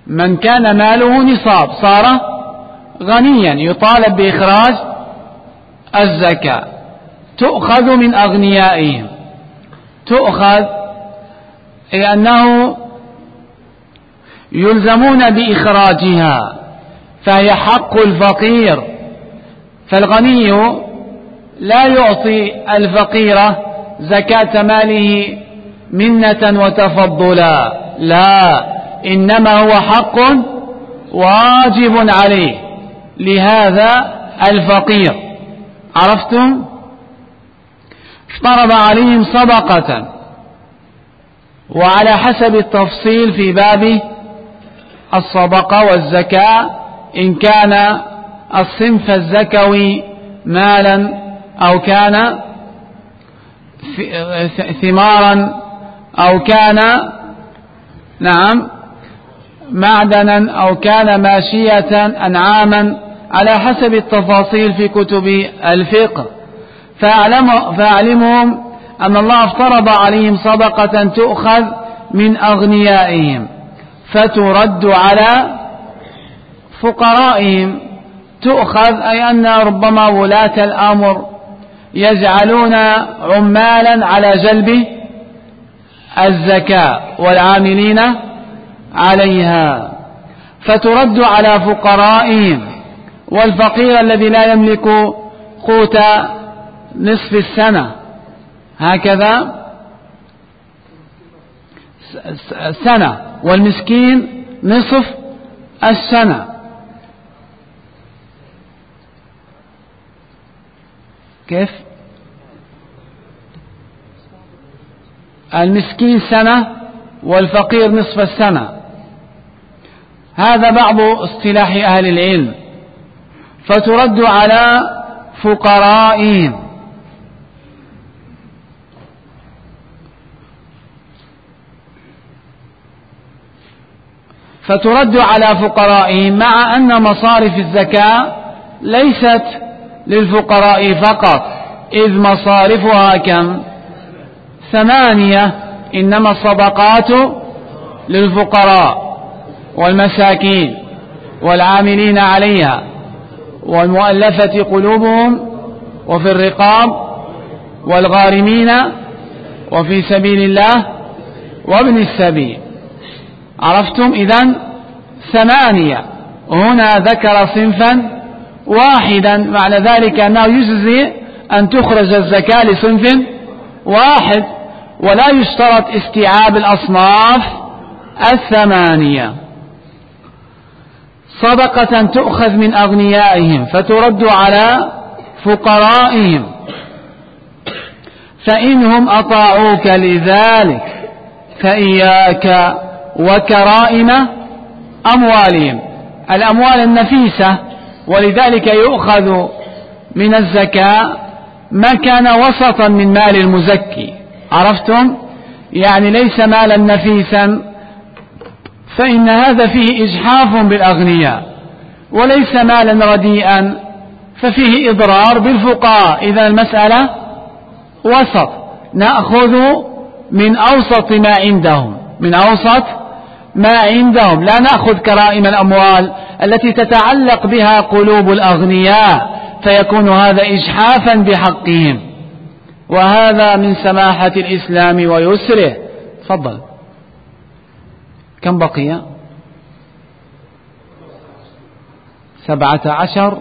من كان ماله نصاب صار غنيا يطالب بإخراج الزكاة. تؤخذ من أغنيائهم، تؤخذ أي أنه يلزمون بإخراجها، فهي حق الفقير. فالغني لا يعطي الفقير زكاة ماله منة وتفضلا، لا، إنما هو حق واجب عليه لهذا الفقير. عرفتم؟ افترض عليهم صدقة، وعلى حسب التفصيل في باب الصدقة والزكاة إن كان الصنف الزكوي مالا أو كان ثمارا أو كان معدنا أو كان ماشية أنعاما، على حسب التفاصيل في كتب الفقه. فأعلمهم أن الله افترض عليهم صدقة تؤخذ من أغنيائهم فترد على فقرائهم. تؤخذ أي أن ربما ولاة الأمر يجعلون عمالا على جلب الزكاة والعاملين عليها، فترد على فقرائهم. والفقير الذي لا يملك قوت نصف السنة هكذا سنة، والمسكين نصف السنة. كيف؟ المسكين سنة والفقير نصف السنة. هذا بعض اصطلاح أهل العلم. فترد على فقرائهم. فترد على فقرائهم، مع أن مصارف الزكاة ليست للفقراء فقط، إذ مصارفها كم؟ 8. إنما الصدقات للفقراء والمساكين والعاملين عليها والمؤلفة قلوبهم وفي الرقاب والغارمين وفي سبيل الله وابن السبيل. عرفتم؟ إذن 8. هنا ذكر صنفا واحدا، معنى ذلك أنه يجزي أن تخرج الزكاة لصنف واحد، ولا يشترط استيعاب الأصناف 8. صدقة تؤخذ من أغنيائهم فترد على فقرائهم، فإنهم أطاعوك لذلك فإياك وكرائم أموالهم. الأموال النفيسة، ولذلك يؤخذ من الزكاة ما كان وسطا من مال المزكي. عرفتم؟ يعني ليس مالا نفيسا، فإن هذا فيه إجحاف بالأغنياء، وليس مالا رديئا ففيه إضرار بالفقراء. إذا المسألة وسط، نأخذ من أوسط ما عندهم، من أوسط ما عندهم، لا نأخذ كرائم الأموال التي تتعلق بها قلوب الأغنياء، فيكون هذا إجحافا بحقهم. وهذا من سماحة الإسلام ويسره. تفضل. كم بقي؟ 17.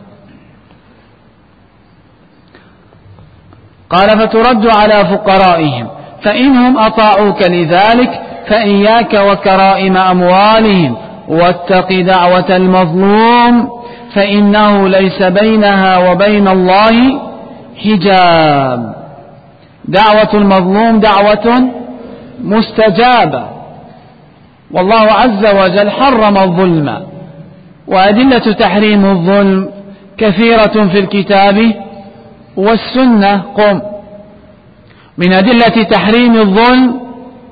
قال فترد على فقرائهم فإنهم أطاعوك لذلك فإياك وكرائم أموالهم واتق دعوة المظلوم فإنه ليس بينها وبين الله حجاب. دعوة المظلوم دعوة مستجابة، والله عز وجل حرم الظلم، وأدلة تحريم الظلم كثيرة في الكتاب والسنة. قم. من أدلة تحريم الظلم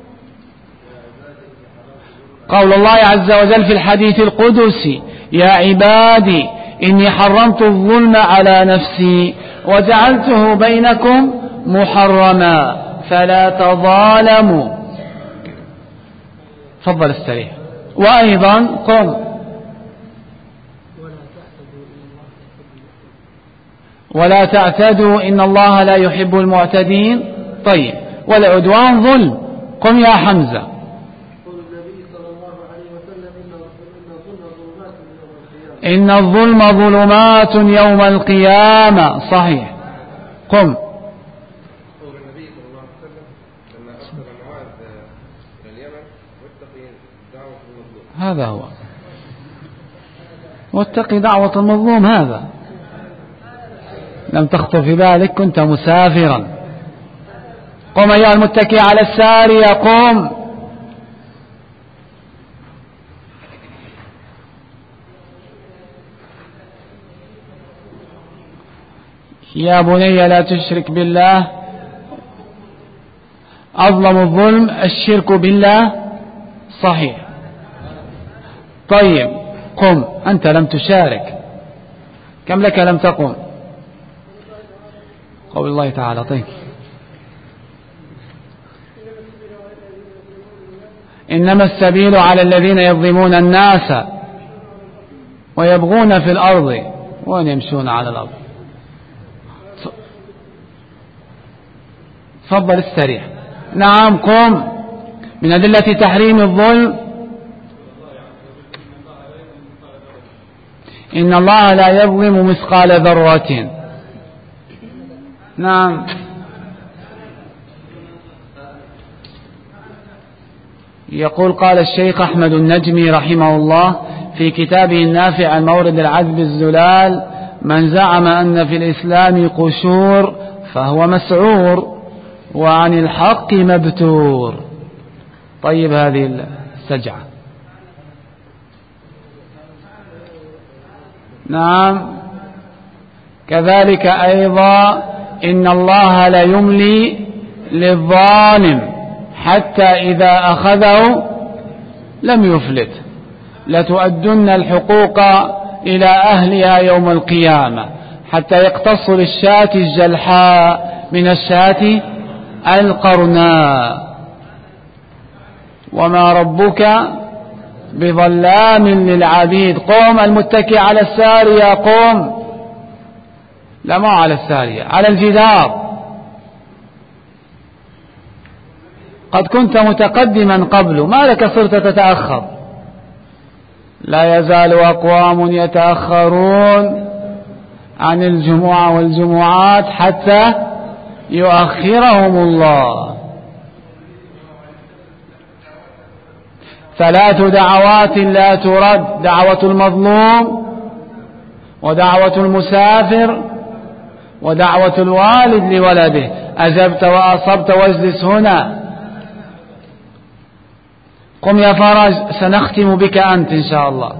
قول الله عز وجل في الحديث القدسي: يا عبادي إني حرمت الظلم على نفسي وجعلته بينكم محرما فلا تظالموا. تفضل استريح. وأيضا قم ولا تعتدوا إن الله لا يحب المعتدين. طيب، والعدوان ظلم. قم يا حمزة. إن الظلم ظلمات يوم القيامة. صحيح. قم. قول النبي صلى الله عليه وسلم لما أرسل معاذ إلى اليمن واتقي دعوة المظلوم. هذا هو، واتقي دعوة المظلوم. هذا لم تخطر في بالك، كنت مسافرا. قم أيها المتكي على السارية. قم. يا بني لا تشرك بالله. أظلم الظلم الشرك بالله. صحيح. طيب قم. أنت لم تشارك، كم لك لم تقم؟ قول الله تعالى. طيب، إنما السبيل على الذين يظلمون الناس ويبغون في الأرض ويمشون على الأرض. تفضل استريح. نعم قم. من أدلة تحريم الظلم إن الله لا يظلم مثقال ذرة. نعم. يقول قال الشيخ أحمد النجمي رحمه الله في كتابه النافع المورد العذب الزلال: من زعم أن في الإسلام قشور فهو مسعور وعن الحق مبتور. طيب، هذه السجعة. نعم. كذلك أيضا إن الله لا يملي للظالم حتى إذا أخذه لم يفلت. لتؤدن الحقوق إلى أهلها يوم القيامة حتى يقتص للشاة الجلحاء من الشاة القرناء. وما ربك بظلام للعبيد. قوم المتكي على السارية. قوم. لا، ما على السارية، على الجدار. قد كنت متقدما قبل، ما لك صرت تتأخر؟ لا يزال أقوام يتأخرون عن الجمعة والجمعات حتى يؤخرهم الله. 3 دعوات لا ترد: دعوة المظلوم، ودعوة المسافر، ودعوة الوالد لولده. أجبت وأصبت واجلس هنا. قم يا فرج، سنختم بك أنت إن شاء الله.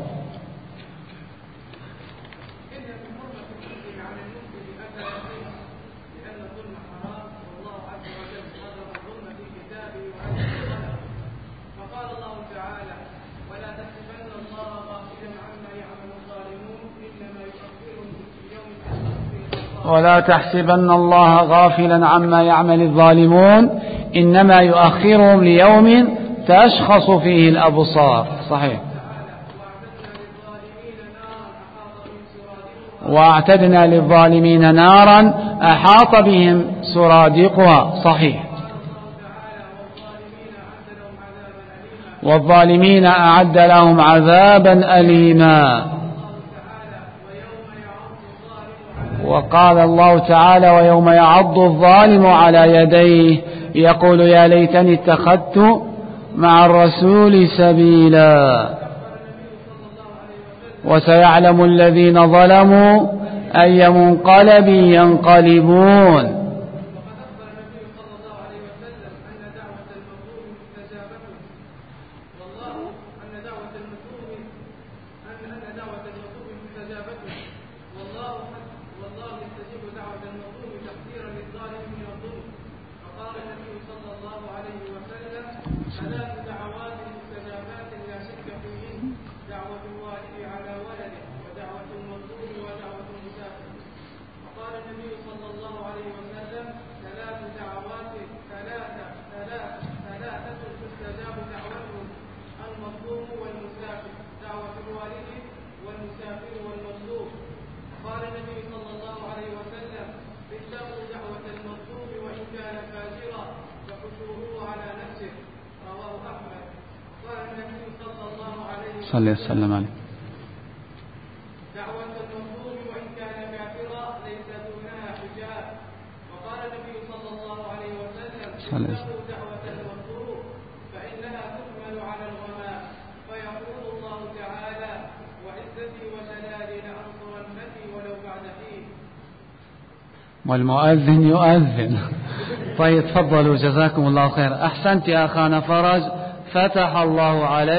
ولا تحسبن الله غافلا عما يعمل الظالمون إنما يؤخرهم ليوم تشخص فيه الأبصار. صحيح. واعتدنا للظالمين نارا أحاط بهم سرادقها. صحيح. والظالمين أعد لهم عذابا أليما. وقال الله تعالى: ويوم يعض الظالم على يديه يقول يا ليتني اتخذت مع الرسول سبيلا. وسيعلم الذين ظلموا أي منقلب ينقلبون. ثلاثة تستجاب دعوتهم: المظلوم والمسافر صلى وسلم عليه. دعوة المظلوم وإن كان كافرا ليس دونها حجاب. وقال النبي صلى الله عليه وسلم: اتقوا دعوة المظلوم فإنها تحمل على الغمام فيقول الله تعالى: وعزتي وجلالي لأنصرنك ولو بعد حين. والمؤذن يؤذن. طيب تفضلوا جزاكم الله خير. أحسنت يا أخانا فرج، فتح الله عليك.